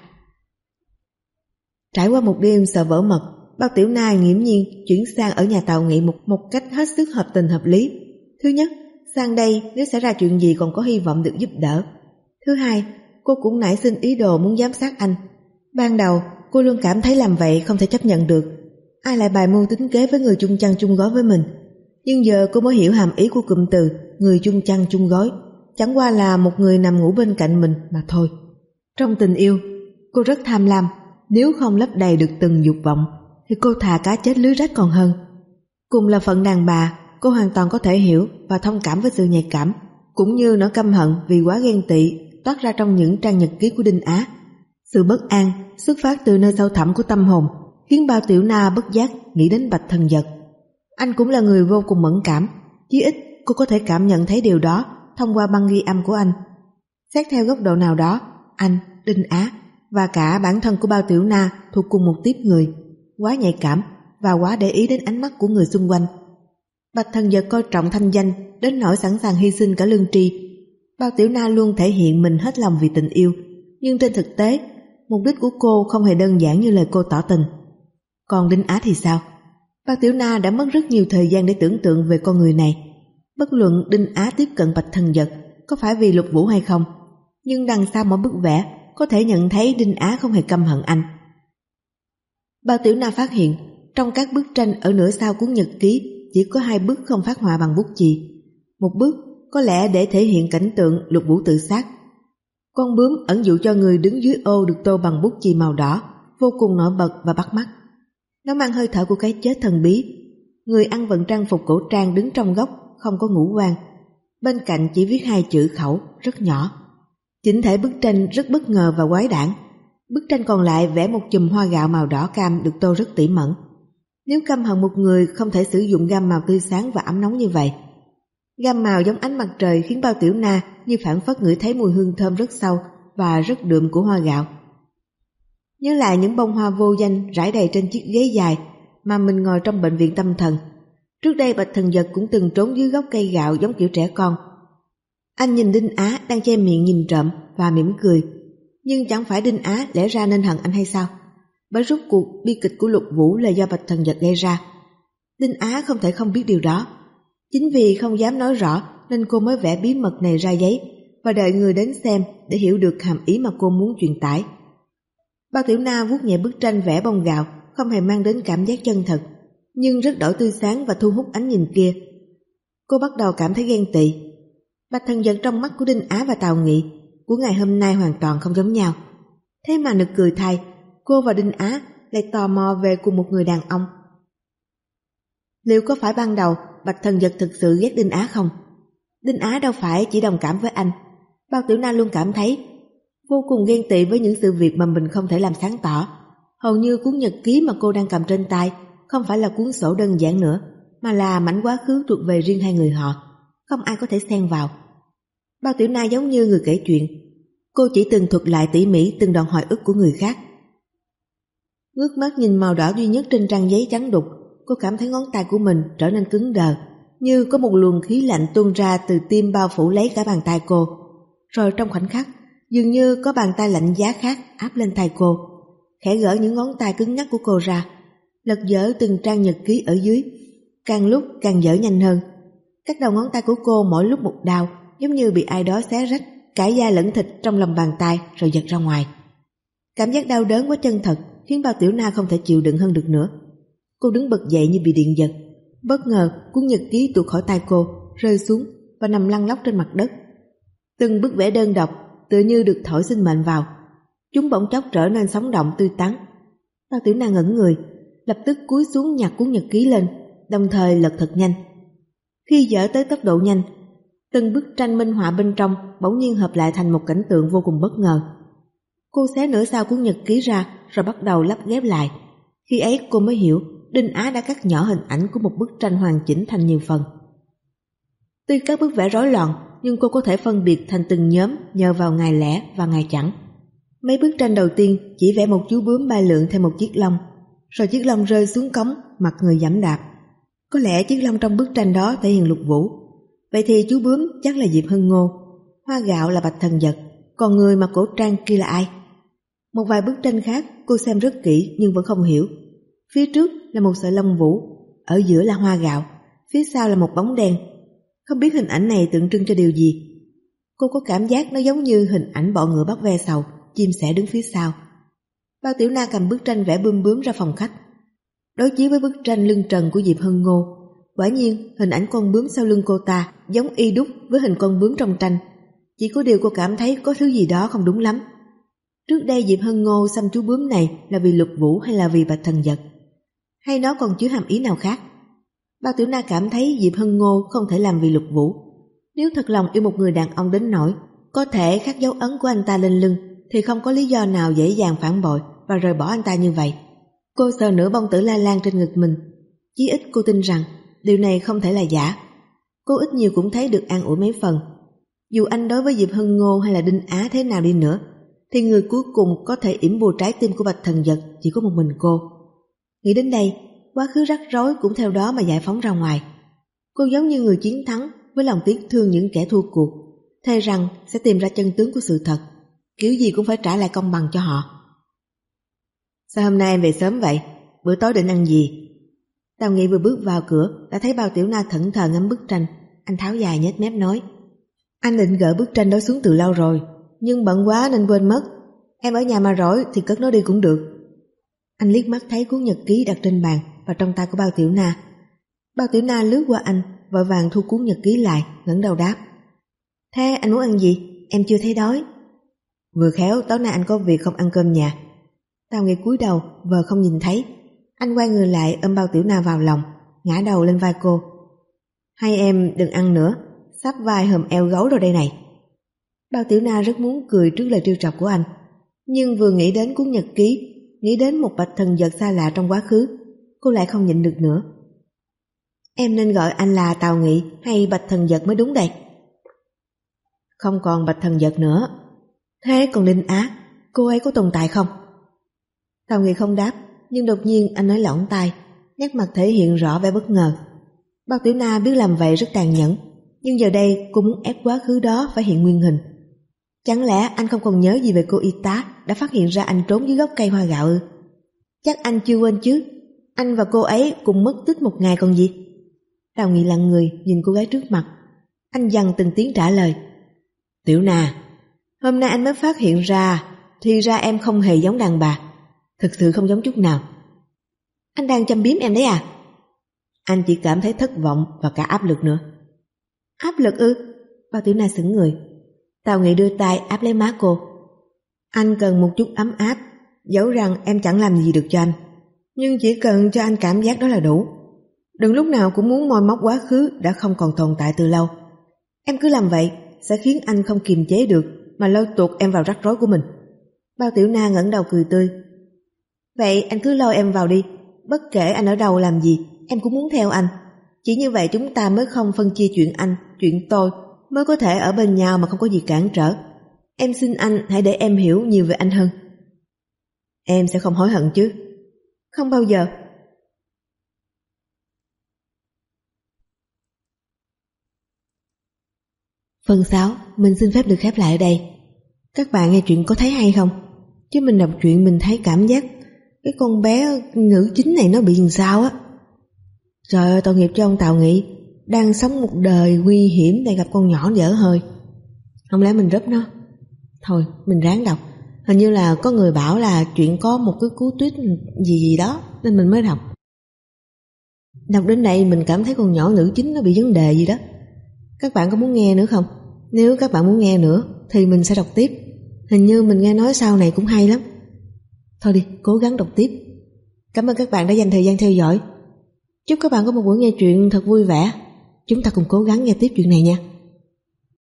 Trải qua một đêm sợ vỡ mật, Bao Tiểu Na nghiễm nhiên chuyển sang ở nhà Tào Nghị một, một cách hết sức hợp tình hợp lý. Thứ nhất, sang đây nếu xảy ra chuyện gì còn có hy vọng được giúp đỡ. Thứ hai, cô cũng nảy sinh ý đồ muốn giám sát anh. Ban đầu, cô luôn cảm thấy làm vậy không thể chấp nhận được. Ai lại bài mưu tính kế với người chung chăn chung gói với mình. Nhưng giờ cô mới hiểu hàm ý của cụm từ người chung chăn chung gói. Chẳng qua là một người nằm ngủ bên cạnh mình mà thôi. Trong tình yêu, cô rất tham lam. Nếu không lấp đầy được từng dục vọng thì cô thà cá chết lưới rách còn hơn. Cùng là phận đàn bà, cô hoàn toàn có thể hiểu và thông cảm với sự nhạy cảm, cũng như nỗi căm hận vì quá ghen tị toát ra trong những trang nhật ký của Đinh Á. Sự bất an xuất phát từ nơi sâu thẳm của tâm hồn khiến Bao Tiểu Na bất giác nghĩ đến Bạch Thần Vật. Anh cũng là người vô cùng mẫn cảm, chí ít cô có thể cảm nhận thấy điều đó thông qua băng ghi âm của anh. Xét theo góc độ nào đó, anh, Đinh Á và cả bản thân của Bao Tiểu Na thuộc cùng một tiếp người, quá nhạy cảm và quá để ý đến ánh mắt của người xung quanh. Bạch Thần Dật coi trọng thanh danh đến nỗi sẵn sàng hy sinh cả lương tri. Bao Tiểu Na luôn thể hiện mình hết lòng vì tình yêu, nhưng trên thực tế, mục đích của cô không hề đơn giản như lời cô tỏ tình. Còn Đinh Á thì sao? Bao Tiểu Na đã mất rất nhiều thời gian để tưởng tượng về con người này. Bất luận Đinh Á tiếp cận Bạch Thần Dật có phải vì Lục Vũ hay không, nhưng đằng sau mỗi bức vẽ có thể nhận thấy Đinh Á không hề căm hận anh. Bao Tiểu Na phát hiện trong các bức tranh ở nửa sau cuốn nhật ký chỉ có hai bức không phát họa bằng bút chì. Một bức có lẽ để thể hiện cảnh tượng Lục Vũ tự sát. Con bướm ẩn dụ cho người đứng dưới ô được tô bằng bút chì màu đỏ, vô cùng nổi bật và bắt mắt. Nó mang hơi thở của cái chết thần bí. Người ăn vận trang phục cổ trang đứng trong góc, không có ngũ quan. Bên cạnh chỉ viết hai chữ khẩu rất nhỏ. Chỉnh thể bức tranh rất bất ngờ và quái đản. Bức tranh còn lại vẽ một chùm hoa gạo màu đỏ cam được tô rất tỉ mẩn. Nếu căm hận một người không thể sử dụng gam màu tươi sáng và ấm nóng như vậy. Gam màu giống ánh mặt trời khiến Bao Tiểu Na như phảng phất ngửi thấy mùi hương thơm rất sâu và rất đượm của hoa gạo. Nhớ lại những bông hoa vô danh rải đầy trên chiếc ghế dài mà mình ngồi trong bệnh viện tâm thần. Trước đây Bạch Thần Dật cũng từng trốn dưới gốc cây gạo giống kiểu trẻ con. Anh nhìn Đinh Á đang che miệng nhìn trộm và mỉm cười. Nhưng chẳng phải Đinh Á lẽ ra nên hận anh hay sao? Bởi rốt cuộc bi kịch của Lục Vũ là do Bạch Thần Dật gây ra. Đinh Á không thể không biết điều đó. Chính vì không dám nói rõ nên cô mới vẽ bí mật này ra giấy và đợi người đến xem để hiểu được hàm ý mà cô muốn truyền tải. Bao Tiểu Na vuốt nhẹ bức tranh vẽ bông gạo, không hề mang đến cảm giác chân thật, nhưng rất đổi tươi sáng và thu hút ánh nhìn kia. Cô bắt đầu cảm thấy ghen tị. Bạch Thần Dật trong mắt của Đinh Á và Tào Nghị của ngày hôm nay hoàn toàn không giống nhau. Thế mà nực cười thay, cô và Đinh Á lại tò mò về cùng một người đàn ông. Liệu có phải ban đầu Bạch Thần Dật thực sự ghét Đinh Á không? Đinh Á đâu phải chỉ đồng cảm với anh. Bao Tiểu Na luôn cảm thấy vô cùng ghen tị với những sự việc mà mình không thể làm sáng tỏ. Hầu như cuốn nhật ký mà cô đang cầm trên tay không phải là cuốn sổ đơn giản nữa, mà là mảnh quá khứ thuộc về riêng hai người họ, không ai có thể xen vào. Bao Tiểu Na giống như người kể chuyện, cô chỉ từng thuật lại tỉ mỉ từng đoạn hồi ức của người khác. Ngước mắt nhìn màu đỏ duy nhất trên trang giấy trắng đục, cô cảm thấy ngón tay của mình trở nên cứng đờ, như có một luồng khí lạnh tuôn ra từ tim bao phủ lấy cả bàn tay cô. Rồi trong khoảnh khắc, dường như có bàn tay lạnh giá khác áp lên tay cô, khẽ gỡ những ngón tay cứng nhắc của cô ra, lật dở từng trang nhật ký ở dưới, càng lúc càng dở nhanh hơn. Các đầu ngón tay của cô mỗi lúc một đau, giống như bị ai đó xé rách cả da lẫn thịt trong lòng bàn tay rồi giật ra ngoài. Cảm giác đau đớn quá chân thật khiến Bao Tiểu Na không thể chịu đựng hơn được nữa. Cô đứng bật dậy như bị điện giật. Bất ngờ cuốn nhật ký tuột khỏi tay cô, rơi xuống và nằm lăn lóc trên mặt đất. Từng bức vẽ đơn độc tựa như được thổi sinh mệnh vào. Chúng bỗng chốc trở nên sống động tươi tắn. Bao Tiểu Na ngẩn người, lập tức cúi xuống nhặt cuốn nhật ký lên, đồng thời lật thật nhanh. Khi dở tới tốc độ nhanh, từng bức tranh minh họa bên trong bỗng nhiên hợp lại thành một cảnh tượng vô cùng bất ngờ. Cô xé nửa sau cuốn nhật ký ra rồi bắt đầu lắp ghép lại. Khi ấy cô mới hiểu Đinh Á đã cắt nhỏ hình ảnh của một bức tranh hoàn chỉnh thành nhiều phần. Tuy các bức vẽ rối loạn, nhưng cô có thể phân biệt thành từng nhóm nhờ vào ngày lẻ và ngày chẵn. Mấy bức tranh đầu tiên chỉ vẽ một chú bướm bay lượn theo một chiếc lông, rồi chiếc lông rơi xuống cống, mặt người giẫm đạp. Có lẽ chiếc lông trong bức tranh đó thể hiện Lục Vũ. Vậy thì chú bướm chắc là Diệp Hân Ngô, hoa gạo là Bạch Thần Dật, còn người mặc cổ trang kia là ai? Một vài bức tranh khác cô xem rất kỹ nhưng vẫn không hiểu. Phía trước là một sợi lông vũ, ở giữa là hoa gạo, phía sau là một bóng đen. Không biết hình ảnh này tượng trưng cho điều gì. Cô có cảm giác nó giống như hình ảnh bọ ngựa bắt ve sầu, chim sẻ đứng phía sau. Bao Tiểu Na cầm bức tranh vẽ bướm bướm ra phòng khách. Đối chiếu với bức tranh lưng trần của Diệp Hân Ngô, quả nhiên hình ảnh con bướm sau lưng cô ta giống y đúc với hình con bướm trong tranh. Chỉ có điều cô cảm thấy có thứ gì đó không đúng lắm. Trước đây Diệp Hân Ngô xăm chú bướm này là vì Lục Vũ hay là vì Bạch Thần Dật? Hay nó còn chứa hàm ý nào khác? Bao Tiểu Na cảm thấy Diệp Hân Ngô không thể làm vì Lục Vũ. Nếu thật lòng yêu một người đàn ông đến nỗi có thể khắc dấu ấn của anh ta lên lưng, thì không có lý do nào dễ dàng phản bội và rời bỏ anh ta như vậy. Cô sờ nửa bông tử la lan trên ngực mình. Chí ít cô tin rằng điều này không thể là giả. cô ít nhiều cũng thấy được an ủi mấy phần. Dù anh đối với Diệp Hân Ngô hay là Đinh Á thế nào đi nữa, thì người cuối cùng có thể yểm bùa trái tim của Bạch Thần Dật chỉ có một mình cô. Nghĩ đến đây, quá khứ rắc rối cũng theo đó mà giải phóng ra ngoài. Cô giống như người chiến thắng với lòng tiếc thương những kẻ thua cuộc, thề rằng sẽ tìm ra chân tướng của sự thật, kiểu gì cũng phải trả lại công bằng cho họ. Sao hôm nay em về sớm vậy? Bữa tối định ăn gì? Tào Nghị vừa bước vào cửa đã thấy Bao Tiểu Na thẫn thờ ngắm bức tranh. Anh tháo dài nhếch mép nói: Anh định gỡ bức tranh đó xuống từ lâu rồi, nhưng bận quá nên quên mất. Em ở nhà mà rỗi thì cất nó đi cũng được. Anh liếc mắt thấy cuốn nhật ký đặt trên bàn và trong tay của Bao Tiểu Na. Bao Tiểu Na lướt qua anh, vội vàng thu cuốn nhật ký lại, ngẩng đầu đáp: Thế anh muốn ăn gì? Em chưa thấy đói. Vừa khéo tối nay anh có việc không ăn cơm nhà. Tào Nghị cúi đầu vờ không nhìn thấy. Anh quay người lại ôm Bao Tiểu Na vào lòng, ngã đầu lên vai cô. Hay em đừng ăn nữa, sắp vai hầm eo gấu rồi đây này. Bao Tiểu Na rất muốn cười trước lời trêu chọc của anh, nhưng vừa nghĩ đến cuốn nhật ký, nghĩ đến một Bạch Thần Dật xa lạ trong quá khứ, cô lại không nhịn được nữa. Em nên gọi anh là Tào Nghị hay Bạch Thần Dật mới đúng đây? Không còn Bạch Thần Dật nữa. Thế còn Đinh Á, cô ấy có tồn tại không? Tào Nghị không đáp, nhưng đột nhiên anh nói lỏng tai, nét mặt thể hiện rõ vẻ bất ngờ. Bao Tiểu Na biết làm vậy rất tàn nhẫn, nhưng giờ đây cô muốn ép quá khứ đó phải hiện nguyên hình. Chẳng lẽ anh không còn nhớ gì về cô y tá đã phát hiện ra anh trốn dưới gốc cây hoa gạo ư? Chắc anh chưa quên chứ, anh và cô ấy cùng mất tích một ngày còn gì. Tào Nghị lặng người nhìn cô gái trước mặt. Anh dằn từng tiếng trả lời: Tiểu Na, hôm nay anh mới phát hiện ra, thì ra em không hề giống đàn bà, thực sự không giống chút nào. Anh đang châm biếm em đấy à? Anh chỉ cảm thấy thất vọng và cả áp lực nữa. Áp lực ư? Bao Tiểu Na sững người. Tào Nghị đưa tay áp lấy má cô. Anh cần một chút ấm áp, dẫu rằng em chẳng làm gì được cho anh, nhưng chỉ cần cho anh cảm giác đó là đủ. Đừng lúc nào cũng muốn moi móc quá khứ đã không còn tồn tại từ lâu. Em cứ làm vậy sẽ khiến anh không kiềm chế được mà lôi tuột em vào rắc rối của mình. Bao Tiểu Na ngẩng đầu cười tươi. Vậy anh cứ lôi em vào đi, bất kể anh ở đâu làm gì, em cũng muốn theo anh. Chỉ như vậy chúng ta mới không phân chia chuyện anh, chuyện tôi, mới có thể ở bên nhau mà không có gì cản trở. Em xin anh hãy để em hiểu nhiều về anh hơn. Em sẽ không hối hận chứ? Không bao giờ. Phần sáu, mình xin phép được khép lại ở đây. Các bạn nghe chuyện có thấy hay không? Chứ mình đọc chuyện mình thấy cảm giác cái con bé nữ chính này nó bị làm sao á. Trời ơi, tội nghiệp cho ông Tào Nghị, đang sống một đời nguy hiểm để gặp con nhỏ dở hơi. Không lẽ mình rớp nó? Thôi mình ráng đọc. Hình như là có người bảo là chuyện có một cái cú tuyết gì gì đó nên mình mới đọc. Đọc đến đây mình cảm thấy con nhỏ nữ chính nó bị vấn đề gì đó. Các bạn có muốn nghe nữa không? Nếu các bạn muốn nghe nữa thì mình sẽ đọc tiếp. Hình như mình nghe nói sau này cũng hay lắm. Thôi đi, cố gắng đọc tiếp. Cảm ơn các bạn đã dành thời gian theo dõi. Chúc các bạn có một buổi nghe truyện thật vui vẻ. Chúng ta cùng cố gắng nghe tiếp chuyện này nha.